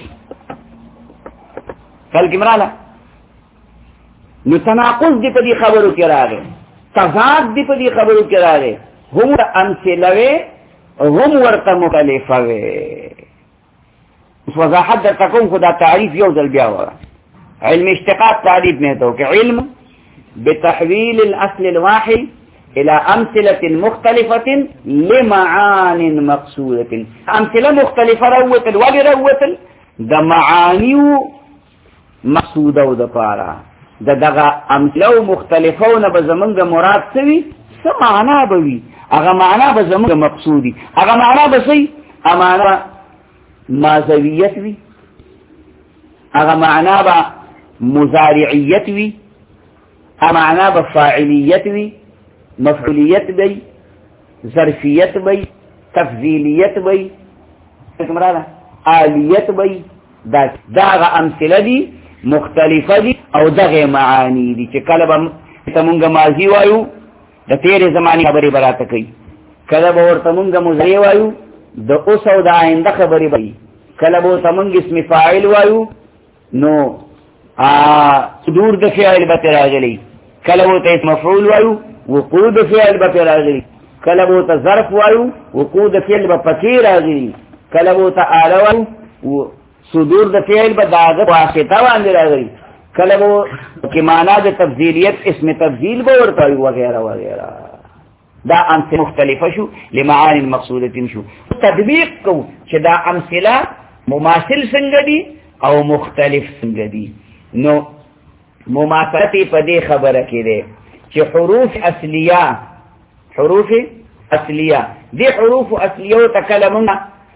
کله کې مراله نو تناقض دی په دې خبرو کې راغی تضاد دی په دې خبرو کې راغی هم امثله هم ورته مختلفه وي وضاحت در تکون خدا تعریف یو ځل بیا وره علم اشتقاق تعریف میں تو کہ علم بتحویل الاصل الواحد الى امثله مختلفه لمعان مقصوده امثله مختلفه روت الوجه روت د معانی مقصوده او د پارا د دغه امثله مختلفونه به زمونږ مراد سوي څه معنا به وي هغه معنا به زمونږ مقصودی هغه معنا به سي امانه مازویت وي هغه معنا به مضارعیت وي هغه معنا به فاعلیت وي مفعولیت بی ظرفیت بی تفضیلیت بی مراد آلیت بی دا داغه امثله دي مختلفه دي او دغه معانی دي چې کله به تمونګه ماضی وایو د تیرې زمانی خبرې براته کوي کله به ورته مونږه مضارع وایو د اوس او د آینده خبرې به کله به تمونګه اسم فاعل وایو نو ا صدور د فعل به راغلي کله به اسم مفعول وایو وقود فعل به راغلي کله به ته ظرف وایو وقود فعل به پکې راغلي کله به ته آله وایو صدور د فعل به داغه واسطه باندې راغلي کله به کې معنا د تفضیلیت اسم تفضیل به ورته وي وغیرہ وغیرہ دا امثله مختلفه شو لمعان مقصوده شو تطبیق کو چې دا امثله مماثل څنګه دي او مختلف څنګه دي نو مماثلت په دې خبره کې ده چې حروف اصلیه حروف اصلیه دي حروف اصلیه تکلمنا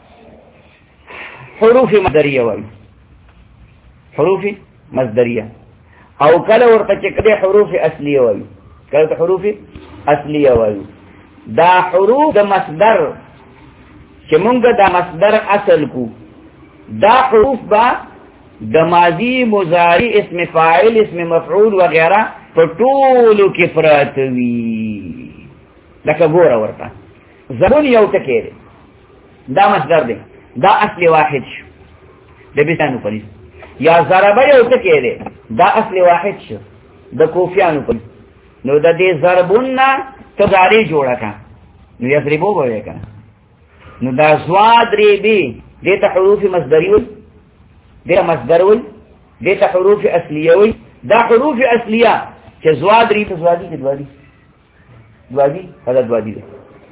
حروف مصدریه وایي حروف مصدریه او کله ورته چې کده حروف اصلیه وایي کله حروف اصلیه وایي دا حروف د مصدر چې مونږ دا مصدر اصل کو دا حروف با د ماضی مضارع اسم فاعل اسم مفعول وغیرہ په ټولو کې پراته وي لکه ګوره ورته زبون یو ټکی دی دا مصدر دی دا اصل واحد شو د بیتانو پلیس یا ضربه یو ټکی دی دا اصل واحد شو د کوفیانو پلیس نو د دې ضربون نه تضاری جوړه کا نو یضربو به کا نو دا زواد ری بی دې ته حروف مصدری وي دې مصدر وي دې ته حروف اصلیه وي دا حروف اصلیه چې زواد ری ته زوادی کې دوادی دوادی هدا دوادی ده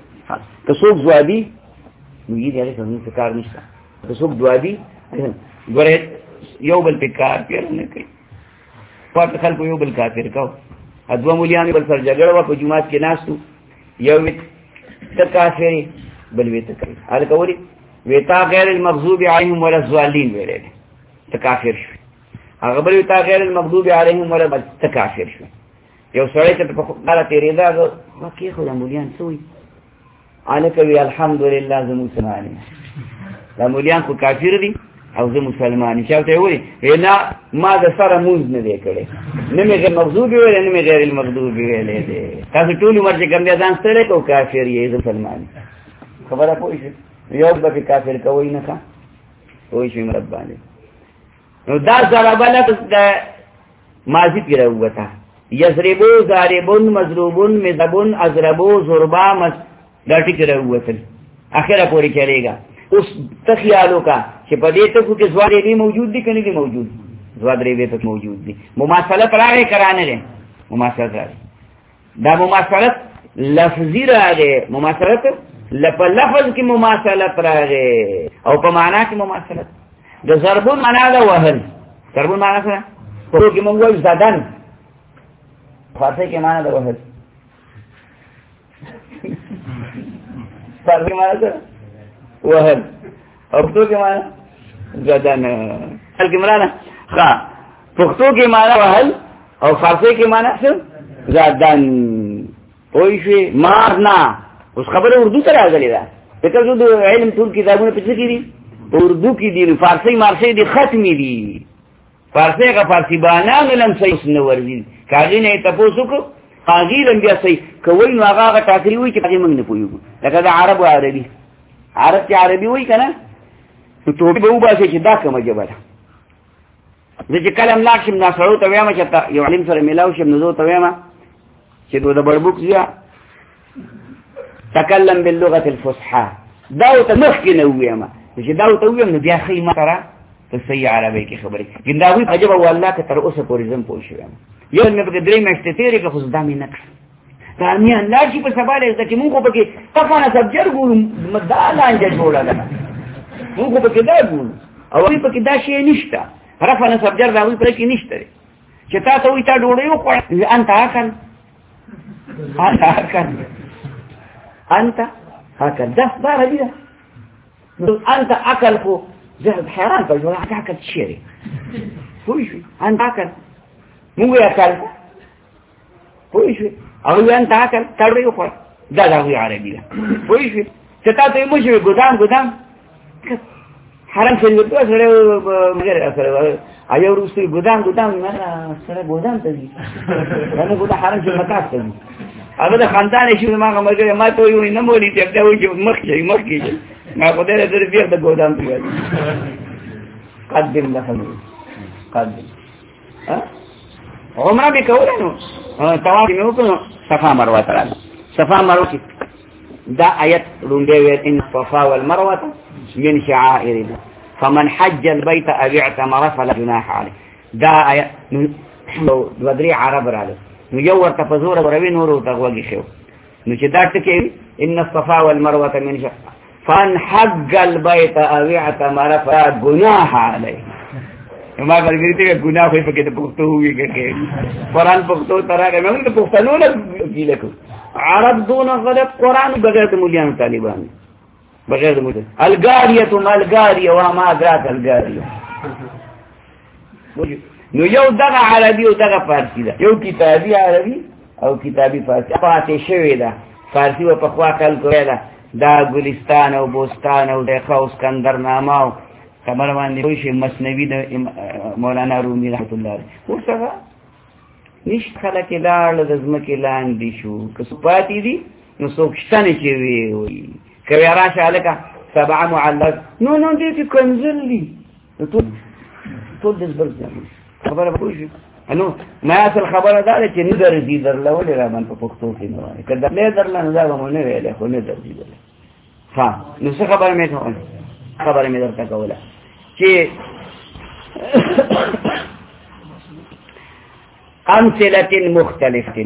که څوک زوادی نو یې دې څنګه څه کار نشته که څوک دوادی ګوره یو بل په کار پیر نه کوي په خلکو یو بل کافر کاو ادو مولیان بل سر جګړه وا په جمعات کې ناستو یو ته کافر بل وی ته کوي هغه کوي ویتا غیر المغضوب علیهم ولا الضالین ویل ته کافر شو هغه بل ویتا غیر المغضوب علیهم ولا ته کافر شو یو سړی ته په خپل تیرې دا واکه خو مولیان سوی الک وی الحمدلله زمو مسلمانین دا مولیان کو کافر دي او زه مسلمان چاته وي نه ما د سره مونږ نه دی کړی نه مې غیر مغضوب ویل نه مې غیر المغضوب ویل دي تاسو ټول عمر چې کوم ځان سره کو کافر یې مسلمان خبره پوه شئ یو به کافر کوي نه کا وای شي مربانه نو دا ضربله د ماضی کې راوته یضربو ضاربون مضروبون مذبون اضربو ضربا مس دا ټیک راوته اخره پوری چلےګا اوس تخیالو کا چې په دې ته کې زواد دی موجود دي کني دي موجود زواد ری په موجود دي مماثله راغی کرانه ده مماثله راغی دا مماثله لفظی راغی مماثله لپا لفظ کی مماثلت راغی او په معنا کی مماثلت د ضربون معنا ده وهل ضربون معنا څه په کې مونږ وایو زدن فارسی کې معنا ده وهل فارسی معنا ده وهل او پښتو کې معنا زدن هل کې معنا ښه پښتو کې معنا وهل او فارسی کې معنا څه زادن پوه شوې مارنا. اوس خبره اردو ته راغلې ده، فکر زه د علم ټول کتابونه په څه کې دي؟ اردو کې دي، فارسي مارسي دي ختمې دي. فارسي هغه فارسي بانان لم صحیح نه ورځي کاغې نه تاسو کو کاغې لم بیا صحیح کوي نو هغه هغه ټاکري وي چې هغه موږ نه پوهیږو. لکه د عرب او عربي، عرب چې عربي وایي کنه نو ته به وباسي چې دا کومه ژبه ده. زه چې کلم لاړ شم ناصرو ته وایم چې یو عالم سره ملاو شم نو زه ته وایم چې د بړبوک ځیا تکلم باللغه الفصحى دا ته مخکې نه وایم چې دا ته وایم نو بیا خې ما سره په صحیح عربی کې خبرې ګنداوی عجب والله که تر اوسه پورې زم پوه شوم. یو مې په درې میاشتې تیرې که خو دا مې نه کړ دا مې الله چې په سبا لري چې موږ په کې تفانه سبجر ګورو دا لانجه جوړه ده موږ په کې دا ګورو او په کې دا شی نشته رفانه سبجر دا وی پر کې نشته چې تا ته وي تا ډوړې وخوړه انت اکل انت اکل انت اکل دا دا راځي انت اکل خو زه حیران پېژو هغه اکل چیرې پوه شو انت اکل موږ یې اکل پوه شو او انت اکل تړې وخوړه دا دا وی عربي ده پوه شو چې تا ته مو شو ګدام ګدام حرام څنګه ته سره مګر سره ایو روسي ګدام ګدام نه سره ګدام ته دي نه ګدام حرام چې مکاس ته دي هغه د خاندان شي ما مګر ما ته یو نه مولي ته دا وي مخ شي مخ کې ما په دې درې بیا د ګدام ته قدم له قدم ها عمره به کولنو طواف مې وکړو صفا مروه تر صفا مروه دا آیت لومبه ویل ان الصفا والمروه من شعائر الله فمن حج البيت او اعتمر فلا جناح عليه. دا آیت نو ودري عرب رااله نو یو ورته په زور وروي نور ته وږي شو نو چې دا ټکی ان الصفا والمروه من شعائر فمن حج البيت او اعتمر فلا جناح عليه. ما ګرځي ته ګناه کوي پکې ته پښتو وي کې قرآن پښتو ترغه مې ته پښتنو نه کیلکو عرب دون غلط قرآن بغیر د مليانو طالبان بغیر د مليانو الګاریه ما الګاریه وما ادراك الګاریه. نو یو دغه عربي او دغه فارسی ده، یو کتابي عربي او کتابي فارسی پاتې شوی ده. فارسی و په خوا کل کوله دا ګلستان او بوستان او د خو اسکندر نامه خبر باندې کوئی شی مسنوی د مولانا رومي رحمت الله علیه ورڅه نش خلک لاړ د زمکه لاندې شو که صفاتې دي نو څوکشتنه چې وی وي کوي راشه الکه سبع معلق نو نو دې کې کنزل دي ټول ټول د زبر خبره کوئی شي انو ما اصل خبره دا چې نه درځي درلو ولې را باندې په پښتو کې نو کله نه درل نه دا مونږ نه ویلې خو نه درځي ها نو څه خبره مې ته خبره مې درته کوله چې امثله مختلفه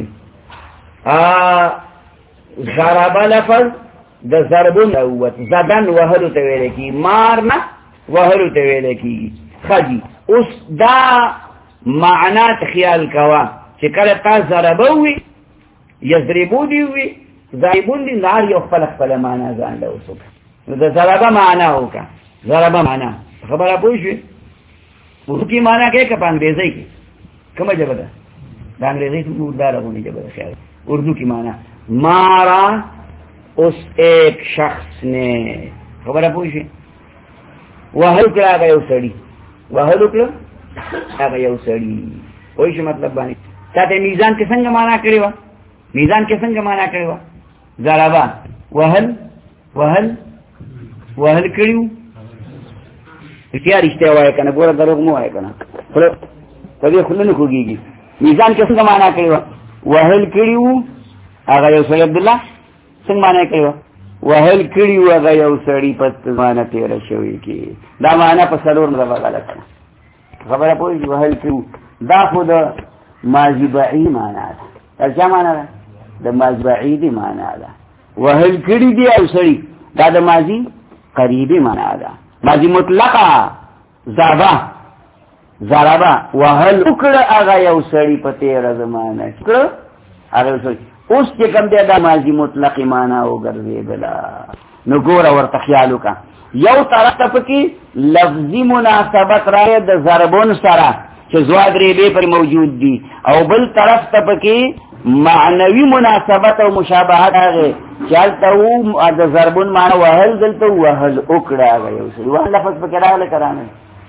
ضرب لفظ د ضربون او زدن وهلو ته ویل کی مارنا وهلو ته ویل کی خدي. اوس دا معنا خیال کوا چې کله تا ضربوي یضربو دی وی ضربون دي نار یو خپل خپل معنا ځان له اوسه نو د ضرب معنا وکا ضرب معنا خبره پوه شئ ورته کی معنا کې که په انګریزي کې کومه ژبه ده د انګریزي څخه اردو ژبه ده خیر اردو کی معنا مارا اس ایک شخص نے خبره پوه شئ وهل کړه یو سړی وهل کړه هغه یو سړی وایي چې مطلب باندې تاسو میزان کې څنګه معنا کړی و میزان کې څنګه معنا کړی و ضربا وهل وهل وهل کړیو اختیار اشته وای کنه ګوره دروغ مو وای کنه خپل په دې خلنو کوږي میزان کې څنګه معنا کړی و وهل کړیو هغه یو سړی عبد الله څنګه معنا کړی وهل کړیو هغه یو سړی په معنا تیر شوی کی دا معنا په سلور نه غلط خبره پوه وهل کړیو دا خو د ماضی بعید معنا ده څه معنا ده د ماضی بعید معنا ده وهل کړی دی یو سړی دا د ماضی قریبی معنا ده ماضی مطلقه ضربه ضربه وهل وکړه هغه یو سړی په تیر زمانه کړه هغه سړی اوس چې کوم دی دا ماضی مطلق معنا وګرځیدلا نو ګوره ورته خیال وکړه یو طرف ته پکې لفظي مناسبت راځي د ضربون سره چې زواد ریبه پر موجود دي او بل طرف ته پکې معنوي مناسبت او مشابهت هغه چالته و د ضربون معنی وهل دلته وهل وکړه هغه یو څه وهل لفظ پکې راغله کرانه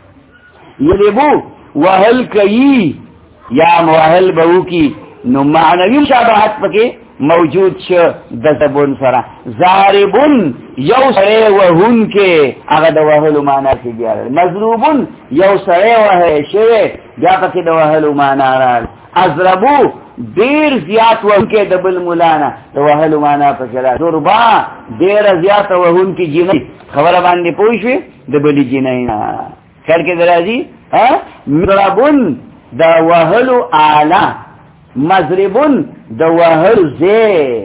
یلبو وهل کوي یا موهل بهو کی نو معنوي مشابهت پکې موجود شو د ضربون سره ضاربون یو سره وهون کې هغه د وهلو معنی کې بیا مضروبون یو سره وه شوی بیا پکې د وهلو معنی راځي اضربو دیر زیات وهون کې د بل مولانا د وهلو معنی پکې راځي ضربا دیر زیات وهون کې جنې خبره باندې پوه شئ د بل جنې نه خیر کې درازي ها مضربون د وهلو اعلی مضربون د وهل زه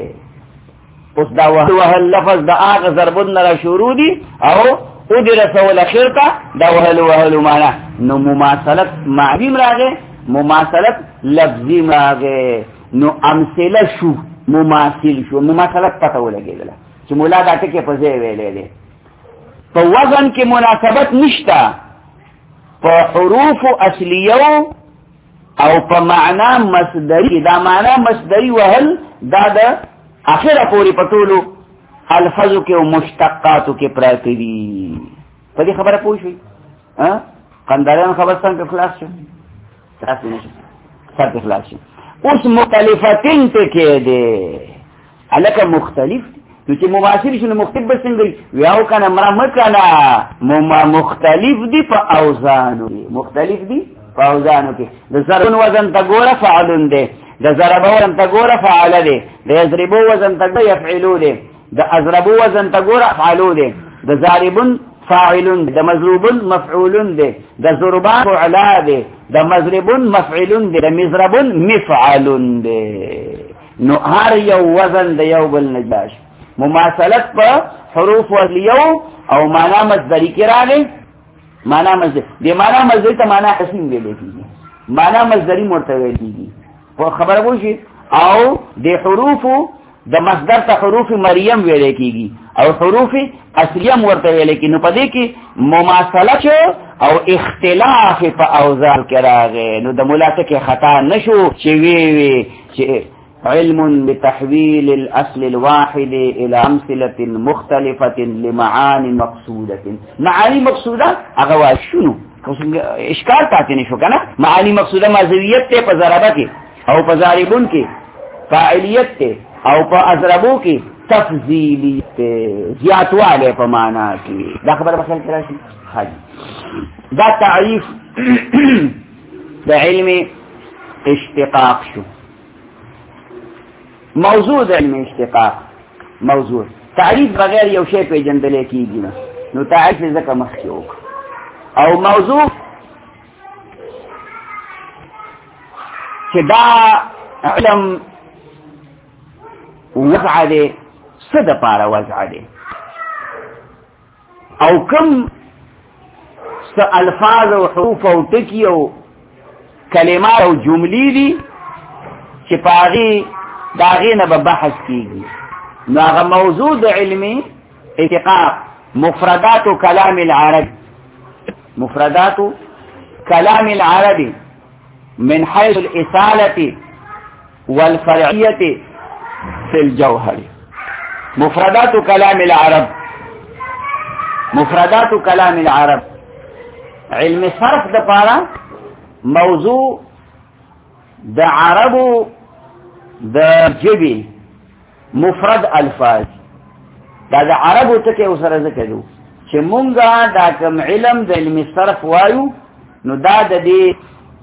اوس دا وهل لفظ د اغه ضربون را شروع دي او او دې رسول اخر کا دا وهل وهل معنا نو مماثلت معنی راغه مماثلت لفظی راغه نو امثله شو مماثل شو مماثلت پته ولګیدل چې مولا دا ټکي په ځای ویلې دي په وزن کې مناسبت نشتا په حروف اصلیو او په معنا مصدری دا معنا مصدری وهل دا د اخره پوری پټولو الفاظو کې او مشتقاتو کې پراته دي په دې خبره پوه شئ ها قنداران خبر څنګه خلاص شو تاسو نشئ څنګه خلاص شو اوس مختلفتين ته کې دي الکه مختلف نو چې مباشر شنو مختلف بسنګي یاو کنه مرا مکنا مختلف دي په اوزانو مختلف دي فاوزانو کې د ضربون وزن تا ګوره فعلون دی د ضربو وزن تا ګوره فعل دی د یضربو وزن تا ګوره یفعلو دی د اضربو وزن تا ګوره افعلو دی د ضاربون فاعلون دی د مضروبون مفعولون دی د ضربان فعلا دی د مضربون مفعلون دی د مضربون مفعلون دی نو هر یو وزن د یو بل نجاش مماثلت په حروف وصلیو او معنا مصدری کې راغلی معنا مصدر دی معنا مصدری ته معنا اسم ویل کیږي معنا مصدری مرتبه کیږي په خبره وشي او د حروف د مصدر ته حروف مریم ویل کیږي او حروف اصلیه مرتبه ویل کیږي نو پدې کې مماثلت او اختلاف په اوزان کې راغی نو د ملاته خطا نشو چې وی وی چې علم بتحويل الأصل الواحد إلى أمثلة مختلفة لمعاني مقصودة معاني مقصودة أغوى شنو إشكال تاتيني شو كنا معاني مقصودة مازويت ته پزربة أو پزاربون كي فاعليت أو پأزربو كي تفضيليت زيادة عليه فمانا كي دا خبر بخير كراشي حاجي دا تعريف دا علم اشتقاق شو موضوع د علم اشتقاق موضوع تعریف بغیر یو شی پیژندل کیږي نه نو تعریف ځکه مخکې او موضوع چې دا علم وضع دی څه د پاره وضع دی او کوم څه الفاظ او حروف او ټکي او کلمات او جملې دي چې پاغي داغینه به بحث کیږي نو هغه موضوع د علمي اشتقاق مفردات كلام العرب مفردات كلام العرب من حيث الإصالة والفرعية في الجوهر مفردات كلام العرب مفردات كلام العرب علم صرف د پاره موضوع د عربو د جبی مفرد الفاظ دا د عربو ټکي سره ذکرو چې مونږه دا کوم علم د علم صرف وایو نو دا د دې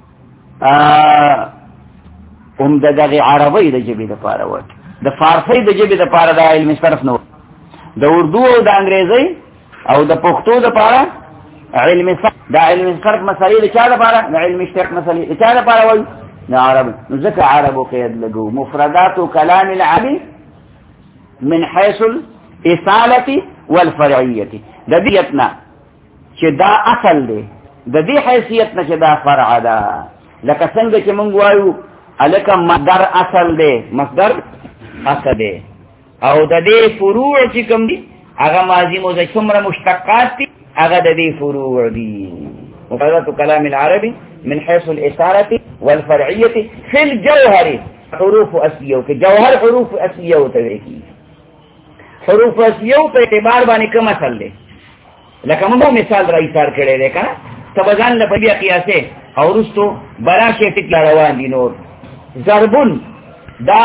هم د دغه عربی د جبی د پاره و د فارسی د جبی د پاره د علم صرف نو د اردو او د انګریزي او د پښتو د پاره علم صرف د علم صرف مسالې د چا د پاره د علم اشتقاق مسالې د چا د پاره وایو عرب ذكر عرب وقيد لقو مفردات كلام العربي من حيث الإصالة والفرعية دا ديتنا چه دا اصل دي دا دي حيثيتنا چه دا فرع دا لکه څنګه چې مونږ وایو الکه مصدر اصل دي مصدر اصل دي او دا دي فروع چې کوم دي هغه ماضي موضوع څومره مشتقات دي هغه د دې فروع دي مفردات كلام العربي من حيث الإشارة والفرعية في الجوهر حروف اصلیو کې جوهر حروف اصلیو ته ویل حروف اصلیو په اعتبار باندې کوم اصل دی لکه موږ مثال راځار کړی دی کنه تبزان له بیا قیاسه او رستو براشه فکر روان دي نور ضربن دا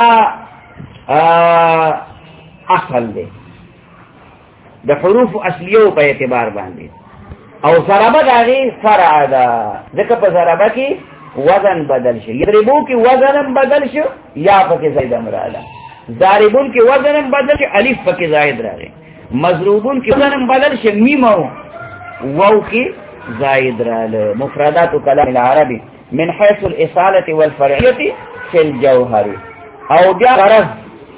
اصل دی د حروف اصلیو په اعتبار باندې او ضربه داغي فرع ده ځکه په ضربه کې وزن بدل شي یضربو کې وزن بدل شي یا پکې زائد امراله ضاربون کې وزن بدل شي الف پکې زائد راغی مضروبون کې وزن بدل شي میم او واو کې زائد راغله مفردات کلام العربي من حيث الاصاله والفرعيه في الجوهر او بیا غرض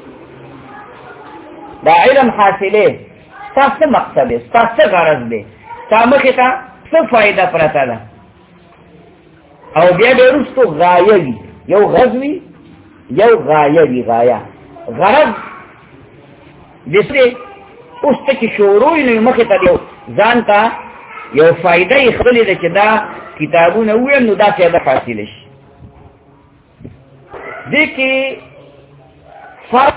دا علم حاصله تاسو مقصد دی تاسو غرض دی تامخه تا څه فائدہ پرتا ده او بیا د رستو غایه وی یو غزوی یو غایه وی غایه غرض دسته اوس ته شروع نه مخه ته یو ځان تا یو فائدہ یې خپل د چې دا کتابونه وې نو دا څه حاصل شي دګي فرق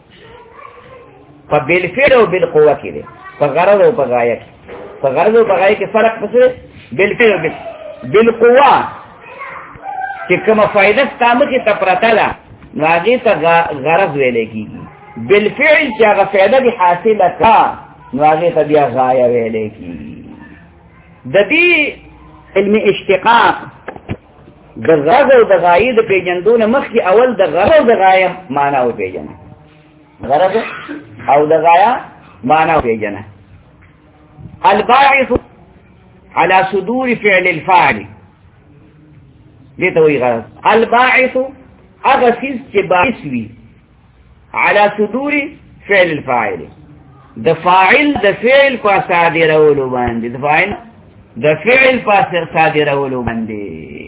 په بالفعل او بالقوه کې دی په غرض او په غایه کې په غرض او په غایه کې فرق پسې بالفعل او بالقوه چې کومه فائدہ ستامه کې تپراتلا نو هغه ته غرض ویل کېږي بالفعل چې هغه فائدہ به حاصله کا نو هغه ته بیا غایه ویل کېږي د دې علم اشتقاق د غرض او د غایه د پیژندونه مخکې اول د غرض او د غایه معنا او پیژنه غرض او د غایه معنا او پیژنه الباعث على صدور فعل الفاعل دیتا وی غرض الباعث اغسیز چه باعث وی على صدور فعل الفاعل د فاعل د فعل پا صادر اولو بانده د فاعل د فعل پا صادر اولو بانده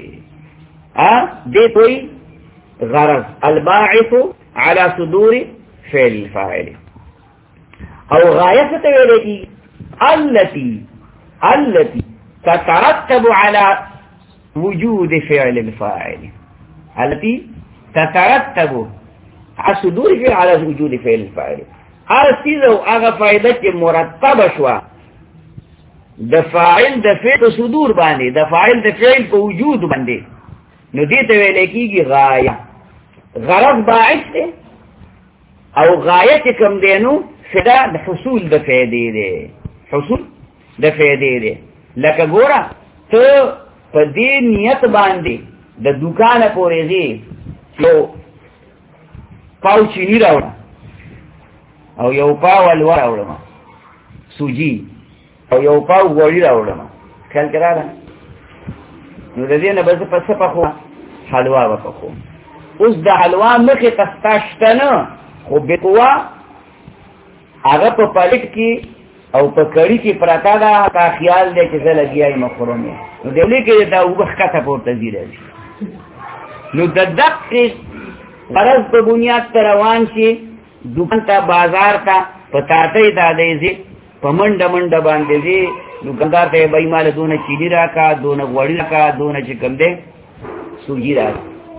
دیتا وی غرض الباعث على صدور فعل الفاعل او غایت تویلتی التي التي تترتب على وجود فعل الفاعل التي تترتب على صدور فعل على وجود فعل الفاعل ارسیز او هغه فائدہ چې مرتب شوا د فاعل د فعل صدور باندې د فاعل د فعل په وجود باندې نو دې ته ویل کېږي غایه غرض باعث دی او غایه کوم دینو فدا د حصول د فائدې دی حصول د فائدې دی لکه ګوره ته په دې نیت باندې د دکان پورې دی یو پاو چینی راوړه او یو پاو الوا راوړم سوجي او یو پاو غوړی راوړم خیال کړه نو د دې نه بس په څه پخو حلوا وکړو اوس د حلوا مخه تستاشتنه خو بقوا هغه په پلیټ کې او په کړي کې پراته دا تا خیال دې چې زه لګیای مخرومه نو دې کې دا وبخته پورته دی نو د دقیق غرض په بنیاد ته روان شي دکان ته بازار ته پتاته دا دی په منډه منډه باندې دی دکاندار ته بای مال دونه چینی راکا دونه غوړی راکا دونه چې کم دی سوجي راکا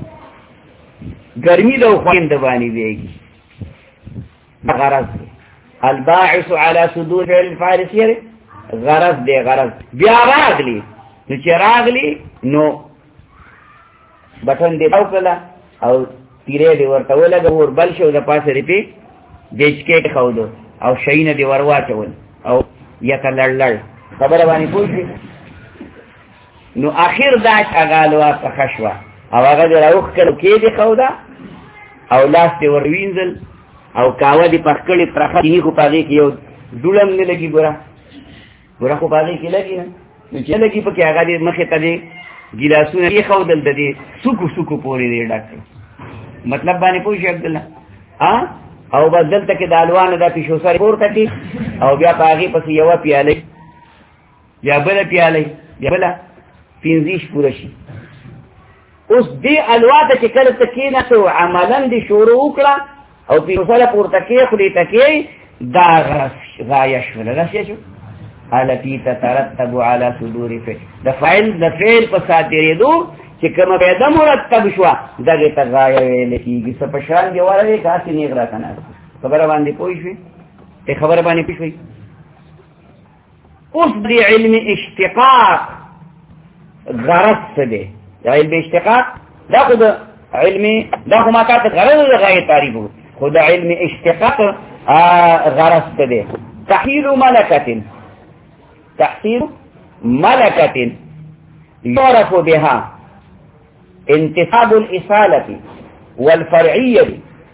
ګرمي د خويند باندې دیږي غرض الباعث على صدور فعل الفاعل سيره غرض دی غرض بیا راغلی نو چې راغلی نو بټن دی او کله او تیرې دی ورته ولګ ور بل شو د پاسه ریپی دیچکې خاودو او شین دی ورواچول او یتللل خبره باندې پوښتنه نو اخر دا شغالوا تخشوا او هغه راوخ کړو کې دی خاودا او لاس دی وروینځل او کاوه دی پخکړی پرخه دی کو پاږي کې یو دولم نه لګي ګورا ګورا کو پاږي کې لګي نو چې لګي په کې هغه دی مخه ته دی ګلاسونه یې خودل د دې سوکو سوکو پورې دی ډاکټر مطلب باندې پوښي عبد الله ها او بدل ته کې دالوانه د پیشو سره پورته کی او بیا پاږي پس یو پیاله یا بل پیاله یا بل پینځیش پوره شي اوس دې الواته چې کله تکینه تو عملاً دي شروع وکړه او پیشو سره پورته کې خو دې تکي دا غایه شول راشه شو التي تترتب على صدور فعل د فاعل د فعل په ساتره دو چې کومه پیدا مرتب شو دغه ته غایه ویل کیږي څه پشان دی ورته کاسي نیغ را کنه خبره باندې پوي شي ته خبره باندې پوي شي اوس دی علم اشتقاق غرض څه دی علم اشتقاق دا خو د علم دا خو ما ته غرض د غایه تعریف خو د علم اشتقاق غرض څه دی تحصيل ملكة تحصيل ملكة يعرف بها انتساب الإصالة والفرعية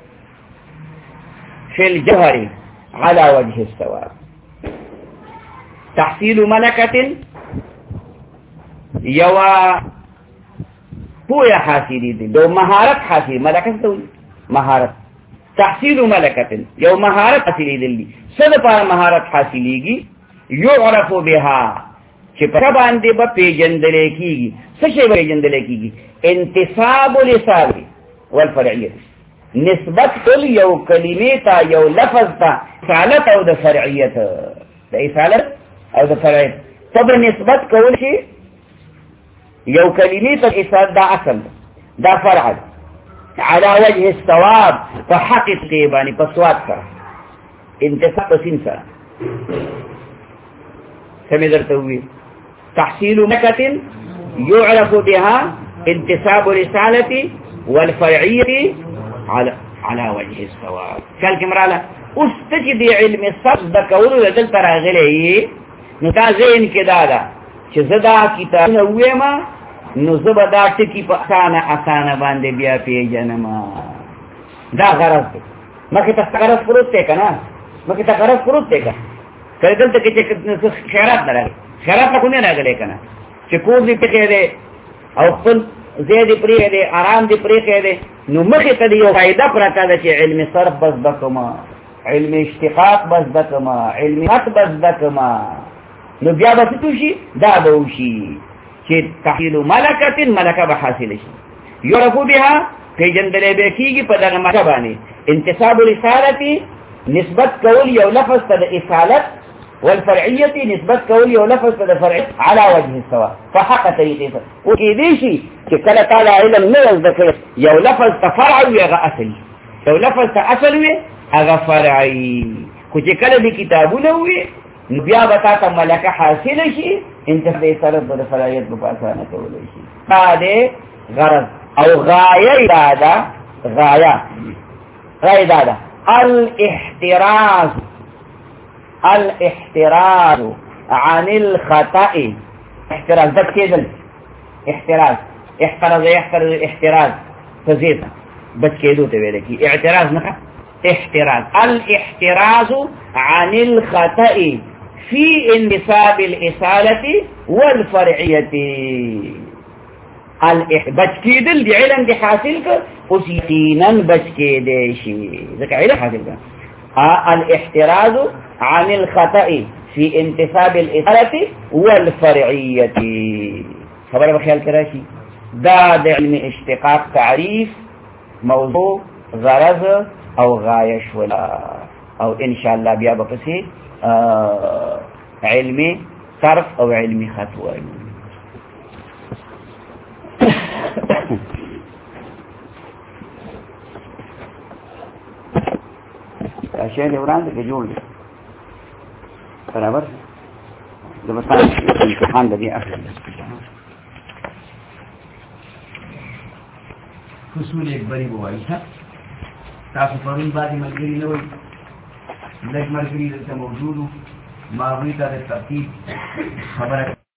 في الجوهر على وجه السواء تحصيل ملكة يوا پویا حاصلی دی دو مهارت حاصل ملکت دو مهارت تحصیل ملکت یو مهارت حاصلی دی صد پار مهارت حاصلی گی یعرف بها چې په باندې به پیجندل کیږي څه شی به پیجندل کیږي انتساب لسان والفرعیه نسبت کل یو کلمې ته یو لفظ ته اصالت او د فرعیت د اصالت او د فرعیت تب نسبت کول شي یو کلمې ته اصالت دا اصل دا فرع على وجه الصواب فحقق باندې په صواب سره انتساب سین سره سمې درته وي تحصيل ملكة يعرف بها انتساب الرسالة والفرعية على على وجه الصواب قال كمراله استجد علم الصرف دکول دل تراغله نو تا ذهن کې دادا چې زدا کتاب نو وېما نو زبدا ټکی په اسانه اسانه باندې بیا پیژنم دا غرض مکه ته غرض پروت کنه مکه ته غرض پروت کنه کله دلته کې چې خیرات درغلی خیرات نه کومه راغلی کنه چې کور دې پکې دې او خپل زید پرې دې آرام دې پرې دې نو مخه ته یو فائدہ پراته ده چې علم صرف بس دکما علم اشتقاق بس دکما علم حق بس دکما نو بیا به څه شي دا به وشي چې تحصيل ملکه ملکه به حاصل شي يعرف بها في جندل به کیږي په دغه معنی باندې انتساب الرسالة نسبت کول یو لفظ ته اصالت والفرعية نسبت كول يو لفظ ته فرع على وجه السواء فحق طريقه وكيدي شي چې کله تعالی علم نه ذکر یو لفظ ته فرع وي هغه اصلي یو لفظ ته اصل وي هغه فرعي خو چې کله دې کتابونه وي نو بیا به تاسو ملکه حاصل شي انت دې سره د فرعیت په اسانه کولای شي دا دې غرض او غایه دا غایه غایه دا الاحتراز الاحتراز عن الخطأ احتراز ده كده احتراز احتراز يحترز احتراز فزيت بس كيدو تبي لك اعتراض نخ احتراز الاحتراز عن الخطأ في انتساب الإصالة والفرعية بچ کېدل دی علم دی حاصل که اوس یقینا بچ کېدی شي ځکه علم حاصل که الاحتراز عن الخطأ في انتساب الإصالة والفرعية خبر بخيال كراشي دا د علم اشتقاق تعريف موضوع غرض او غاية شولا او ان شاء الله بیا بپسې علم صرف او علم خطوة اشیاء دې وړاندې کې جوړ دي برابر د مثال امتحان دې اخلي اصول یک بری بوایي تاسو پرون باندې ملګری نه وي لږ ملګری دلته موجود ما وی ته ترتیب خبره